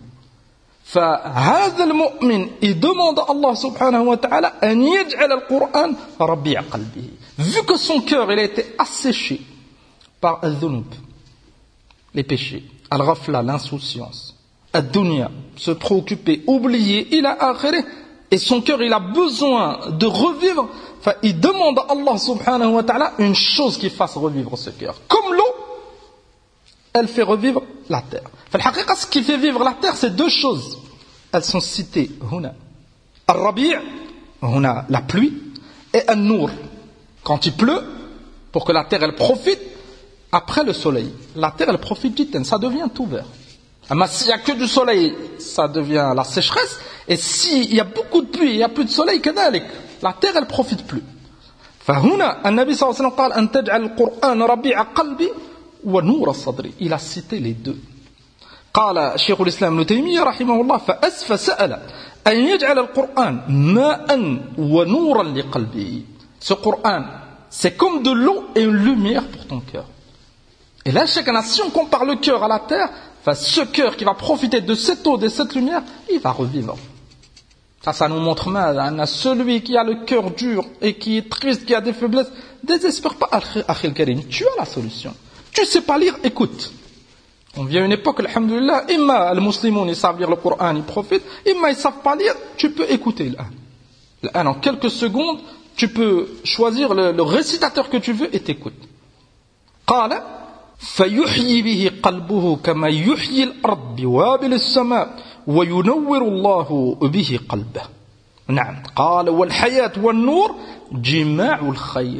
فهذا المؤمن il demande à Allah subhanahu wa ta'ala أن يجعل القرآن ربيع قلبه. Vu que son cœur il a été asséché par al-dhunub, les péchés, al-ghafla, l'insouciance, ad-dunya, se préoccuper, oublier, il a akhiré, et son cœur il a besoin de revivre, il demande à Allah subhanahu wa ta'ala une chose qui fasse revivre ce cœur. Comme l'eau, elle fait revivre la terre. Ce qui fait vivre la terre, c'est deux choses. Elles sont citées. Huna. Al-Rabi', huna, la pluie, et Al-Nour. Quand il pleut, pour que la terre elle profite, après le soleil, la terre elle profite du temps, ça devient tout vert. Mais s'il n'y a que du soleil, ça devient la sécheresse. Et s'il y a beaucoup de pluie, il n'y a plus de soleil, la terre elle profite plus. فهنا النبي صلى الله عليه وسلم قال أن تجعل القرآن ربيع قلبي ونور صدري. Il a cité les deux. قال شيخ الإسلام ابن تيمية رحمه الله فسأل أن يجعل القرآن ماء ونورا لقلبه. Ce Coran, c'est comme de l'eau et une lumière pour ton cœur. Et là, si on compare le cœur à la terre, ce cœur qui va profiter de cette eau, de cette lumière, il va revivre. Ça nous montre mal. Celui qui a le cœur dur et qui est triste, qui a des faiblesses, désespère pas, Akhil Karim. Tu as la solution. Tu sais pas lire, écoute. On vit à une époque, alhamdoulilah, imma les musulmans ils savent lire le Coran, ils profitent, imma ils savent pas lire, tu peux écouter l'an. En quelques secondes, tu peux choisir le récitateur que tu veux et t'écoutes. قال فيحيي به قلبه كما يحيي الأرض بوابل السماء وينور الله به قلبه. نعم. قال والحياة والنور جماع الخير.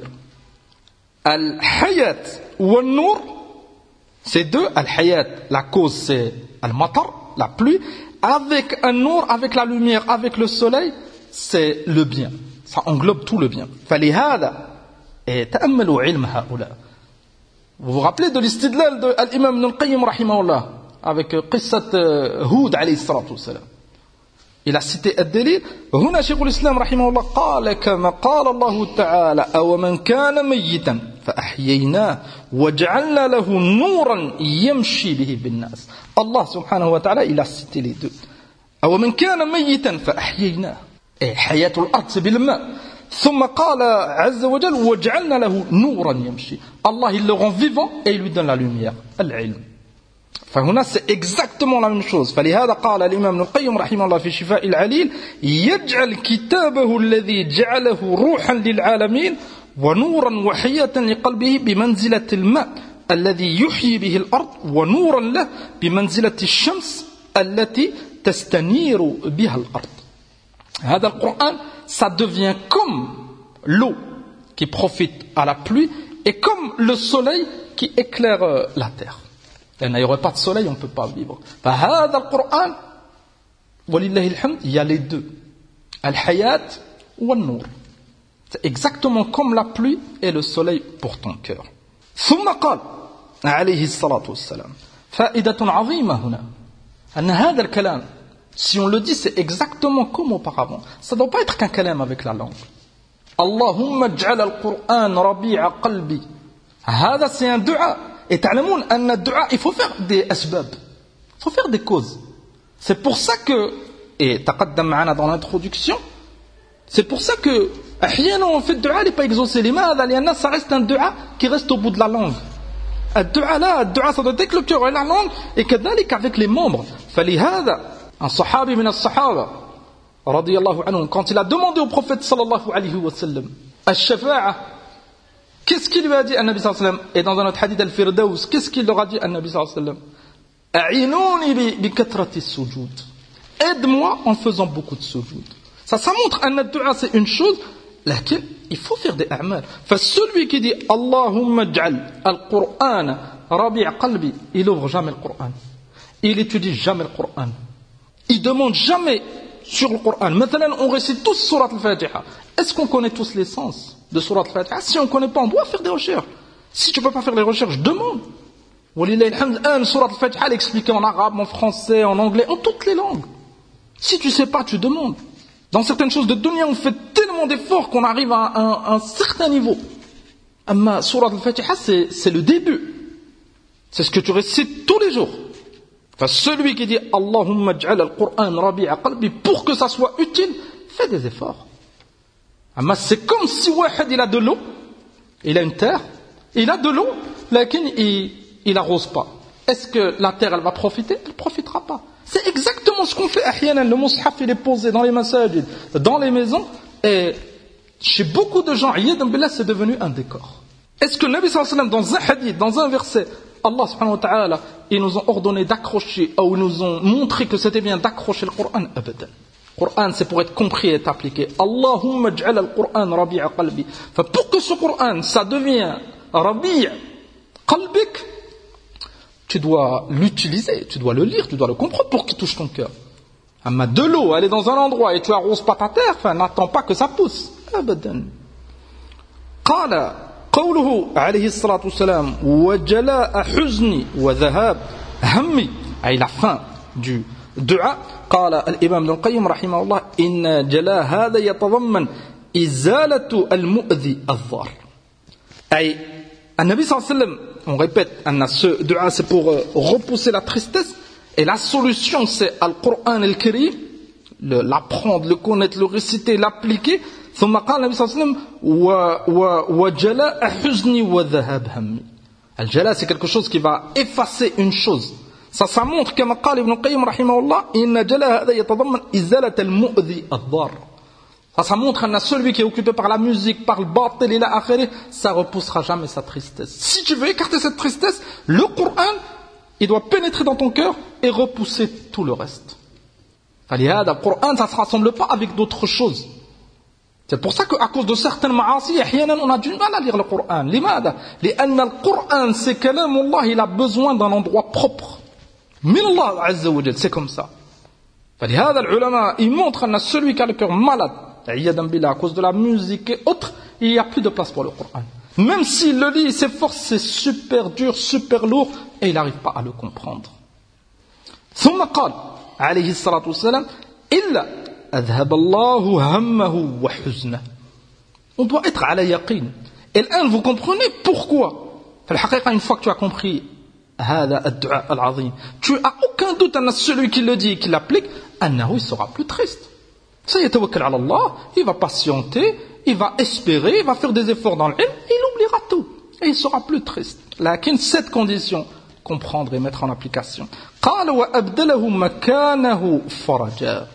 الحياة والنور c'est deux. Al-Hayat, la cause c'est al-Matar, la pluie. Avec un nour, avec la lumière, avec le soleil, c'est le bien. Ça englobe tout le bien. فلهذا تأملوا علم هؤلاء. Vous vous rappelez de l'istidlal de l'imam Ibn al-Qayyim rahimahullah avec قصة Houd alayhi salatu wassalam. Il a cité الدليل. هنا شيخ الإسلام رحمه الله قال كما قال الله تعالى أو من كان ميتا فأحييناه وجعلنا له نورا يمشي به بالناس. Allah subhanahu wa ta'ala il a cité les deux. أو من كان ميتا فأحييناه. حياة الأرض c'est بالماء. ثم قال عز وجل وجعلنا له نورا يمشي. Allah il le rend vivant et il lui donne la lumière. العلم. فهنا c'est exactement la même chose. فلهذا قال الإمام ابن القيم رحمه الله في شفاء العليل يجعل كتابه الذي جعله روحا للعالمين ونورا وحياة لقلبه بمنزلة الماء الذي يحيي به الأرض ونورا له بمنزلة الشمس التي تستنير بها الأرض. هذا القرآن ça devient comme l'eau qui profite à la pluie et comme le soleil qui éclaire la terre. Il n'y aurait pas de soleil, on ne peut pas vivre. فهذا القرآن ولله الحمد il y a les deux. Al-Hayat ou Al-Nour. C'est exactement comme la pluie et le soleil pour ton cœur. ثم قال عليه الصلاة والسلام فائدة عظيمة هنا أن هذا الكلام si on le dit c'est exactement comme auparavant. Ça ne doit pas être qu'un kalam avec la langue. Allahumma ij'al al-Qur'an rabi'a qalbi. هذا c'est un dua. Et تعلمون أن الدعاء il faut faire des asbab. Il faut faire des causes. C'est pour ça que et تقدم معنا dans l'introduction. C'est pour ça que أحيانا on fait le dua il n'est pas exaucé. لماذا؟ لأن ça reste un dua qui reste au bout de la langue. الدعاء لا الدعاء ça doit être le cœur et la langue et كذلك avec les membres. فلهذا un sahabi min as-sahaba radiyallahu anhu quand il a demandé au prophète sallallahu alayhi wa sallam Al-Shafa'a. Qu'est-ce qu'il lui a dit, An-Nabi sallallahu alayhi wa sallam? Et dans un autre hadith, Al-Firdaus, qu'est-ce qu'il leur a dit, An-Nabi sallallahu alayhi wa sallam? A'inouni bi katrati sujud. Aide-moi en faisant beaucoup de sujud. Ça montre un dua, c'est une chose, laquelle il faut faire des a'mal. Celui qui dit Allahumma j'al al-Qur'an rabi' qalbi, il ouvre jamais le Qur'an. Il étudie jamais le Qur'an. Il demande jamais sur le Qur'an. Maintenant, on récite tous Surat al-Fatiha. Est-ce qu'on connaît tous les sens de Surat al-Fatiha? Si on ne connaît pas, on doit faire des recherches. Si tu ne peux pas faire les recherches, demande. Surat al-Fatiha, elle est expliquée en arabe, en français, en anglais, en toutes les langues. Si tu ne sais pas, tu demandes. Dans certaines choses de dunya, on fait tellement d'efforts qu'on arrive à un certain niveau. Mais Surat al-Fatiha, c'est le début. C'est ce que tu récites tous les jours. Celui qui dit Allahumma j'al al-Qur'an rabi'a qalbi, pour que ça soit utile, fais des efforts. Mais c'est comme si il a de l'eau, il a une terre, il a de l'eau, mais il n'arrose pas. Est-ce que la terre elle va profiter? Elle ne profitera pas. C'est exactement ce qu'on fait. Le mushaf il est posé dans les masajid, dans les maisons, et chez beaucoup de gens, c'est devenu un décor. Est-ce que le Nabi sallallahu alayhi wa sallam, dans un hadith, dans un verset, Allah subhanahu wa ta'ala, ils nous ont ordonné d'accrocher, ou ils nous ont montré que c'était bien d'accrocher le Coran? Abadan. Le Coran, c'est pour être compris et être appliqué. Allahumma j'al al-Qur'an rabi'a qalbi. Pour que ce Coran, ça devienne rabi' qalbik, tu dois l'utiliser, tu dois le lire, tu dois le comprendre pour qu'il touche ton cœur. Mais de l'eau, elle est dans un endroit et tu arroses pas ta terre, n'attends pas que ça pousse. Abadan. Qala. قوله عليه الصلاة والسلام وجلاء حزني وذهاب همي أي la fin du dua. قال الإمام ابن القيم رحمه الله إن جلاء هذا يتضمن إزالة المؤذي الضار. أي النبي صلى الله عليه وسلم, on répète, ce dua c'est pour repousser la tristesse, et la solution c'est Al-Qur'an al-Karim, l'apprendre, le connaître, le réciter, l'appliquer. ثم قال النبي صلى الله عليه وسلم وجلاء حزني وذهاب همي. الجلاء c'est quelque chose qui va effacer une chose. Ça montre كما قال ابن القيم رحمه الله إن جلاء هذا يتضمن إزالة المؤذي الضار. Ça montre que celui qui est occupé par la musique, par le batil et la akhirah, ça repoussera jamais sa tristesse. Si tu veux écarter cette tristesse, le Coran, il doit pénétrer dans ton cœur et repousser tout le reste. فلهذا le Coran, ça ne se rassemble pas avec d'autres choses. C'est pour ça qu'à cause de certaines ma'asi, on a du mal à lire le Coran. لماذا؟ لأن القرآن c'est كلام الله, il a besoin d'un endroit propre. من الله عز وجل, c'est comme ça. فلهذا العلماء, ils montrent que celui qui a le cœur malade, à cause de la musique et autres, il n'y a plus de place pour le Coran. Même s'il le lit, il s'efforce, c'est super dur, super lourd, et il n'arrive pas à le comprendre. ثم قال عليه الصلاة والسلام إلا أذهب الله همه وحزنه. On doit être à la yaqin. Et là, vous comprenez pourquoi. Une fois que tu as compris هذا الدعاء العظيم, tu as aucun doute à celui qui le dit et qui l'applique, أنه il sera plus triste. Ça y est, tawakkal ala Allah, il va patienter, il va espérer, il va faire des efforts dans l'ilm, il oubliera tout. Et il sera plus triste. Lakin cette condition, comprendre et mettre en application. قال وأبدله مكانه فرجا.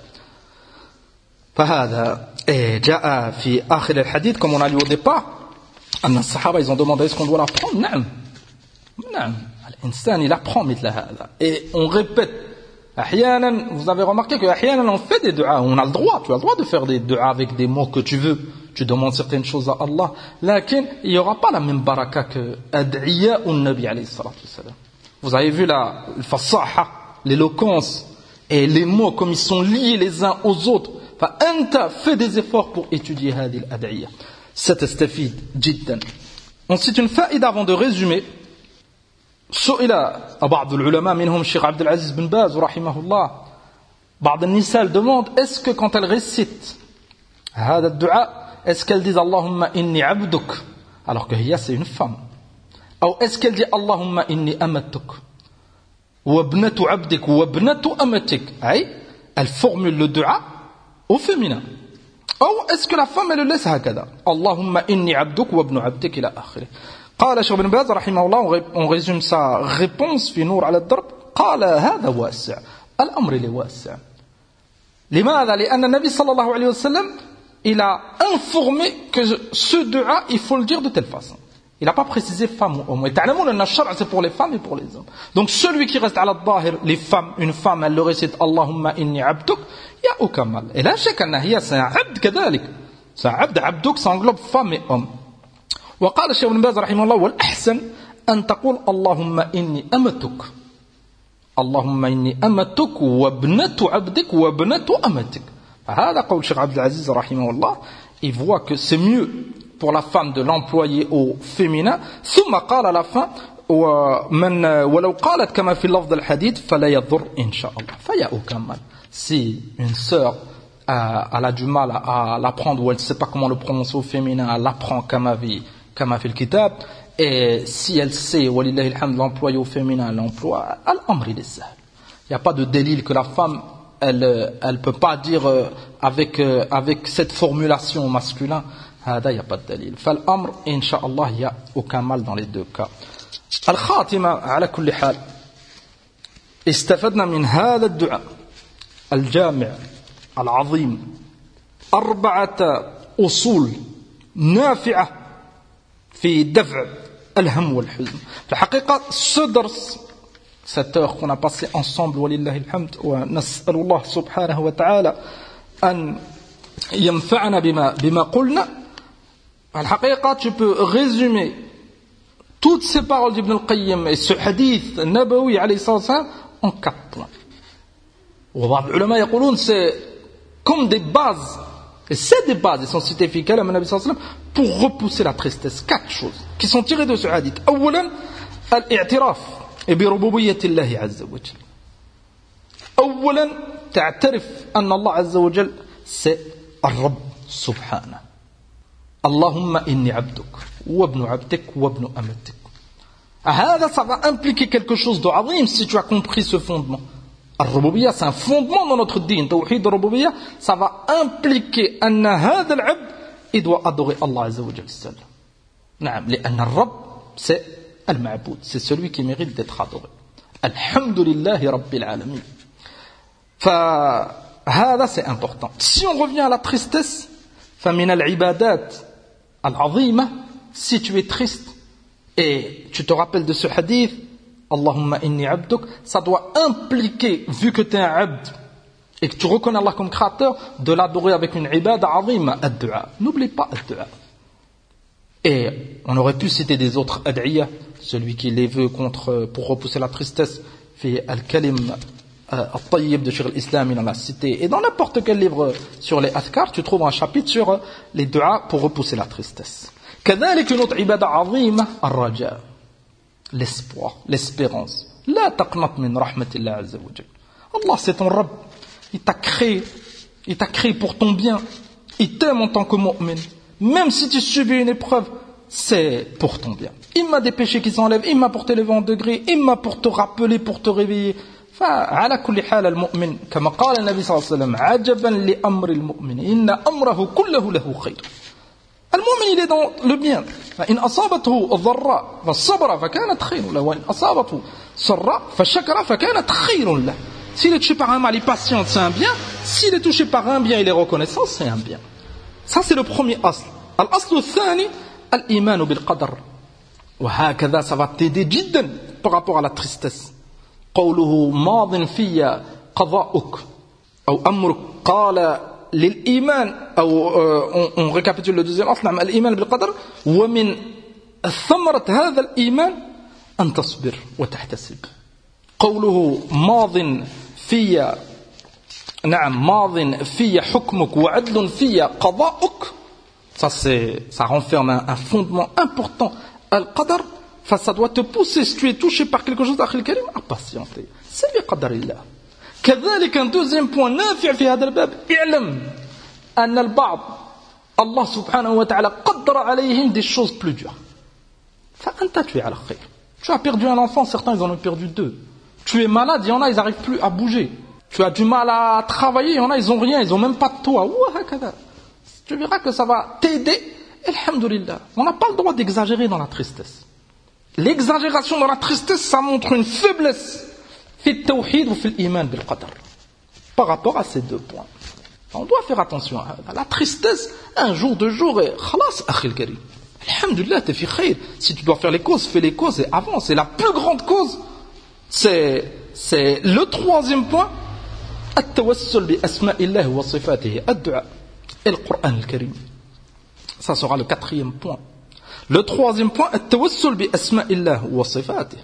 فهذا جاء في آخر الحديث, comme on a lu au départ, أن الصحابة ils ont demandé est-ce qu'on doit l'apprendre. نعم نعم الإنسان il apprend مثل هذا. Et on répète, أحيانا, vous avez remarqué que أحيانا on fait des du'a, on a le droit, tu as le droit de faire des du'a avec des mots que tu veux, tu demandes certaines choses à Allah, lakin il n'y aura pas la même baraka que ad'iya ou nabi alayhi salatu wassalam. Vous avez vu la fasaha, l'éloquence et les mots comme ils sont liés les uns aux autres. فأنت fais des efforts pour étudier هذه الأدعية. ستستفيد جدا. Ensuite une faïda avant de résumer. سئل بعض العلماء منهم الشيخ عبد العزيز بن باز رحمه الله, بعض النساء demandent est-ce que quand elles récitent هذا الدعاء, est-ce qu'elles disent اللهم إني عبدك alors que هي c'est une femme, ou est-ce qu'elle dit اللهم إني أمتك وابنة عبدك وابنة أمتك, أي elle formule le dua au féminin, ou est-ce que la femme elle le laisse هكذا اللهم إني عبدك وابن عبدك إلى آخره. قال الشيخ بن باز رحمه الله, on résume sa réponse في نور على الدرب, قال هذا واسع, الأمر واسع. لماذا؟ لأن النبي صلى الله عليه وسلم il a informé que ce dua, il faut le dire de telle façon. Il n'a pas précisé femme ou homme. Et ta'lamoun anna ash-shar'a, c'est pour les femmes et pour les hommes. Donc celui qui reste à la dhahir, les femmes, une femme, elle le récite Allahumma inni abduk, il n'y a aucun mal. Et là, c'est un abd kadalik. C'est un abduk, ça englobe femme et homme. وقال الشيخ ابن باز رحمه الله والأحسن أن تقول اللهم إني أمتك اللهم إني أمتك وابنة عبدك وابنة أمتك. هذا قول الشيخ عبد العزيز رحمه الله. Il voit que c'est mieux pour la femme de l'employer au féminin. ثم قال à la fin ومن ولو قالت كما في لفظ الحديث فلا يضر إن شاء الله. فيا aucun mal. Si une sœur elle a du mal à l'apprendre ou elle ne sait pas comment le prononcer au féminin, elle l'apprend كما في الكتاب. Et si elle sait, walillahi alhamd, l'employer au féminin, l'emploi, al-amr il est sahl. Il n'y a pas de délil que la femme, elle peut pas dire avec cette formulation au masculin. Il n'y a pas de délil. Fal-amr, incha'Allah, il n'y a aucun mal dans les deux cas. Al-khatima, ala kulli hal. استفدنا من هذا الدعاء الجامع العظيم 4 أصول نافعة في دفع الهم والحزن. في الحقيقة ce درس, cette heure qu'on a passé ensemble, ولله الحمد, ونسأل الله سبحانه وتعالى أن ينفعنا بما قلنا. في الحقيقة tu peux résumer toutes ces paroles d'Ibn al-Qayyim et ce hadith nabawi alayhi salam en 4 points. وبعض العلماء يقولون c'est comme des bases. Et c'est des bases, ils sont cités fi kalam an-nabi sallallahu alayhi wa sallam pour repousser la tristesse. 4 choses qui sont tirées de ce hadith. أولا الاعتراف بربوبية الله عز وجل. أولا تعترف أن الله عز وجل c'est الرب سبحانه. اللهم إني عبدك وابن عبدك وابن أمتك. هذا ça va impliquer quelque chose de azim si tu as compris ce fondement. الربوبية c'est un fondement dans notre dîn. توحيد الربوبية ça va impliquer أن هذا العبد il doit adorer Allah عز وجل seul. نعم لأن الرب c'est المعبود, c'est celui qui mérite d'être adoré. الحمد لله رب العالمين. فهذا c'est important. Si on revient à la tristesse, فمن العبادات العظيمة, si tu es triste et tu te rappelles de ce hadith Allahumma inni abduk, ça doit impliquer, vu que tu es un abd et que tu reconnais Allah comme créateur, de l'adorer avec une ibada azima, ad-du'a. N'oublie pas ad-du'a. Et on aurait pu citer des autres ad'iyah, celui qui les veut pour repousser la tristesse, fait al-kalim al-tayyib de Cheikh al-Islam, il en a cité. Et dans n'importe quel livre sur les adhkar, tu trouves un chapitre sur les du'a pour repousser la tristesse. كذلك une autre ibada azima, ar-raja. L'espoir, l'espérance. La taqnat min rahmatillah azza wa jal. Allah c'est ton Rabb. Il t'a créé pour ton bien. Il t'aime en tant que mu'min. Même si tu subis une épreuve, c'est pour ton bien. Il m'a des péchés qui s'enlèvent, il m'a pour t'élever en degré, il m'a pour te rappeler, pour te réveiller. فعلى كل حال المؤمن كما قال النبي صلى الله عليه وسلم عجبا لأمر المؤمن إن أمره كله له خير. المؤمن il est dans le bien. فإن أصابته ضراء فصبر فكانت خير له وإن أصابته سراء فشكر فكانت خير له. S'il est touché par un mal, il patiente, c'est un bien. S'il est touché par un bien, il est reconnaissant, c'est un bien. Ça c'est le premier asl. الأصل الثاني الإيمان بالقدر. وهكذا ça va t'aider جدا par rapport à la tristesse. قوله ماض في قضاؤك أو أمرك قال للإيمان أو on récapitule le deuxième أصل نعم الإيمان بالقدر ومن ثمرة هذا الإيمان أن تصبر وتحتسب. قوله ماض في نعم ماض في حكمك وعدل في قضاؤك, ça renferme un fondement important. Al-Qadar, ça doit te pousser, si tu es touché par quelque chose d'Akhil Karim, à patienter. C'est le Qadar illah. كذلك un deuxième point نافع في هذا الباب اعلم أن البعض الله سبحانه وتعالى قدر عليهم des choses plus dures. فأنت tu es على خير. Tu as perdu un enfant, certains ils en ont perdu 2. Tu es malade, il y en a ils n'arrivent plus à bouger. Tu as du mal à travailler, il y en a ils ont rien, ils ont même pas de toit. Tu verras que ça va t'aider. Alhamdulillah. On n'a pas le droit d'exagérer dans la tristesse. L'exagération dans la tristesse, ça montre une faiblesse. في التوحيد وفي الإيمان بالقدر. Par rapport à ces 2 points. On doit faire attention à la tristesse, un jour, 2 jours, et khalas, akhil karim. Alhamdulillah, t'es fi khayr. Si tu dois faire les causes, fais les causes et avance. Et la plus grande cause, c'est le 3e point, at-tawassul bi asma'illahi wa sifatihi, ad-du'a, et le Coran al-Karim. Ça sera le 4e point. Le 3e point, at-tawassul bi asma'illahi wa sifatihi.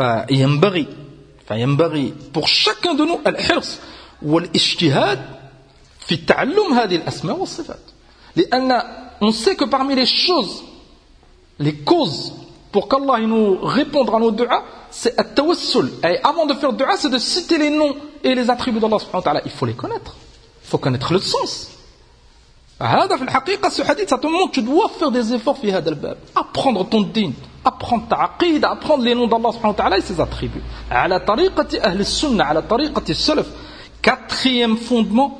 فينبغي pour chacun de nous الحرص والاجتهاد في تعلم هذه الأسماء والصفات. لأن on sait que parmi les choses, les causes pour qu'Allah nous réponde à nos du'a, c'est at-tawassul. Et avant de faire du'a, c'est de citer les noms et les attributs d'Allah subhanahu wa ta'ala. Il faut les connaître. Il faut connaître le sens. هذا في الحقيقة ce hadith, ça te montre que tu dois faire des efforts في هذا الباب. Apprendre ton din, apprendre ta aqid, apprendre les noms d'Allah subhanahu wa ta'ala et ses attributs. على طريقة أهل السنة, على طريقة السلف. 4e fondement,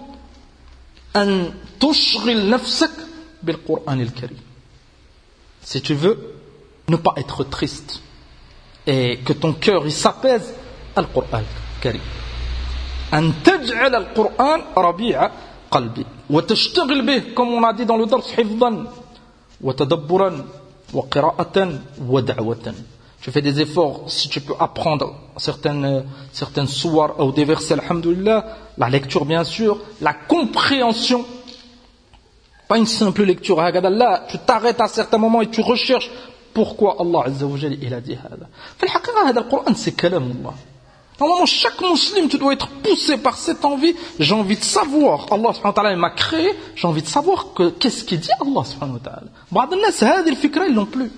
أن تشغل نفسك بالقرآن الكريم. Si tu veux ne pas être triste et que ton cœur il s'apaise, القرآن الكريم. أن تجعل القرآن ربيع قلبي وتشتغل به, comme on a dit dans le dars, حفظا وتدبرا وقراءة ودعوة. Tu fais des efforts, si tu peux apprendre certaines sourates ou des versets, alhamdoulilah, la lecture bien sûr, la compréhension, pas une simple lecture, là, tu t'arrêtes à certains moments et tu recherches pourquoi Allah Azza wa Jalla il a dit هذا. في الحقيقة هذا القرآن c'est كلام الله. Normalement, chaque musulman, tu dois être poussé par cette envie. J'ai envie de savoir. Allah subhanahu wa ta'ala m'a créé. J'ai envie de savoir qu'est-ce qu'il dit Allah subhanahu wa ta'ala. بعض الناس هذه الفكرة ils l'ont plus.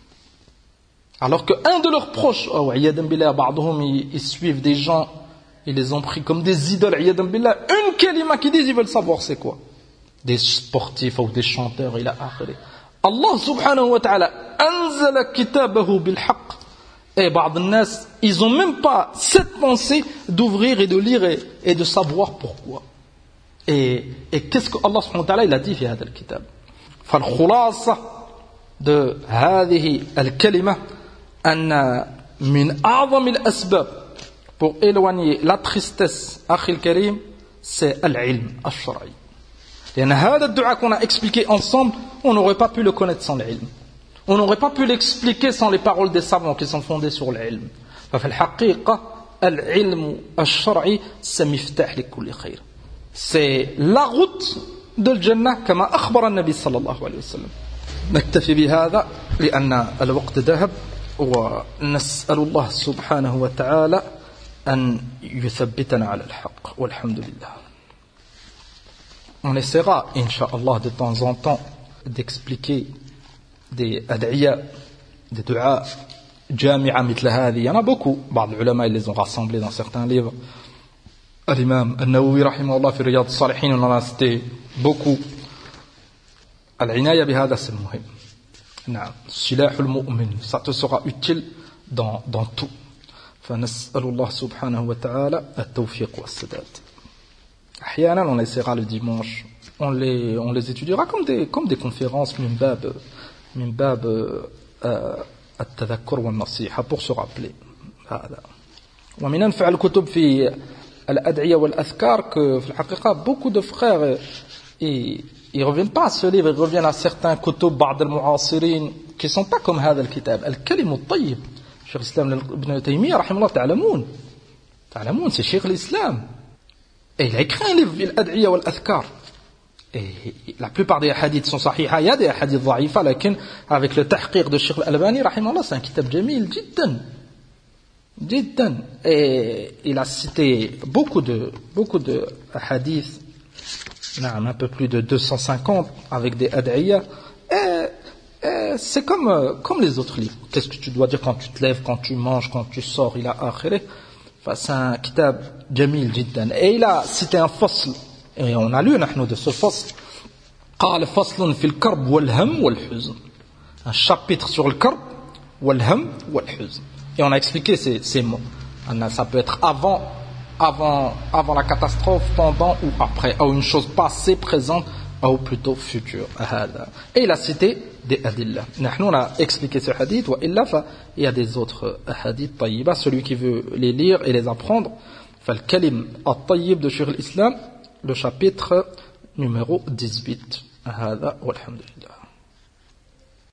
Alors qu'un de leurs proches, بعضهم ils suivent des gens, ils les ont pris comme des idoles. Une kalima qui disent, ils veulent savoir c'est quoi. Des sportifs ou des chanteurs. Allah subhanahu wa ta'ala anzala kitabahu bil haqq. Et ils n'ont même pas cette pensée d'ouvrir et de lire et de savoir pourquoi. Et qu'est-ce que Allah subhanahu wa ta'ala il a dit في هذا الكتاب. فالخلاصة de هذه الكلمة أن من أعظم الأسباب pour éloigner la tristesse أخي الكريم c'est العلم الشرعي. لأن هذا الدعاء qu'on a expliqué ensemble, on n'aurait pas pu le connaître sans l'ilm. On n'aurait pas pu l'expliquer sans les paroles des savants qui sont fondées sur l'ilm. ففي الحقيقة العلم الشرعي سمفتاح لكل خير. C'est la route de الجنة كما أخبر النبي صلى الله عليه وسلم. نكتفي بهذا لأن الوقت ذهب ونسأل الله سبحانه وتعالى أن يثبتنا على الحق والحمد لله. On essaiera, Inch'Allah, de temps en temps d'expliquer des ad'iyya, des du'a jami'a مثل هذه. Il y en a beaucoup. بعض العلماء ils les ont rassemblés dans certains livres. Al-Imam An-Nawawi rahimahullah fi Riyad al-Salihin, on en a cité beaucoup. Al-inaya bihada c'est muhim. نعم. سلاح المؤمن, ça te sera utile dans tout. فنسأل الله سبحانه وتعالى التوفيق والسداد. أحيانا on essaiera le dimanche, on les étudiera comme des conférences من باب التذكر والنصيحة pour se rappeler. هذا. ومن أنفع الكتب في الأدعية والأذكار que في الحقيقة beaucoup de frères ils reviennent pas à ce livre, ils reviennent à certains كتب بعض المعاصرين qui sont pas comme هذا الكتاب. الكلم الطيب. شيخ الإسلام ابن تيمية رحمه الله تعلمون c'est شيخ الإسلام. Et il a écrit un livre في الأدعية والأذكار. Et la plupart des hadiths sont sahiha, il y a des hadiths dha'ifa, mais avec le tahqiq de Cheikh Al-Albani, rahimahullah, c'est un kitab jamil, jiddan. Et il a cité beaucoup de hadiths, un peu plus de 250, avec des ad'iyya. Et c'est comme les autres livres. Qu'est-ce que tu dois dire quand tu te lèves, quand tu manges, quand tu sors, il a akhiré. Enfin, c'est un kitab jamil, jiddan. Et il a cité un fasl. Et on a lu نحن de ce fasl قال فصل في الكرب والهم والحزن, un chapitre sur le karb والهم والحزن. Et on a expliqué ces mots. Ça peut être avant la catastrophe, pendant ou après, ou une chose passée, présente, ou plutôt future. Et il a cité des hadiths. On a expliqué ce hadith, il y a des autres hadiths taïba, celui qui veut les lire et les apprendre. فالكلم الطيب de Cheikh l'Islam, le chapitre numéro 18. هذا والحمد لله.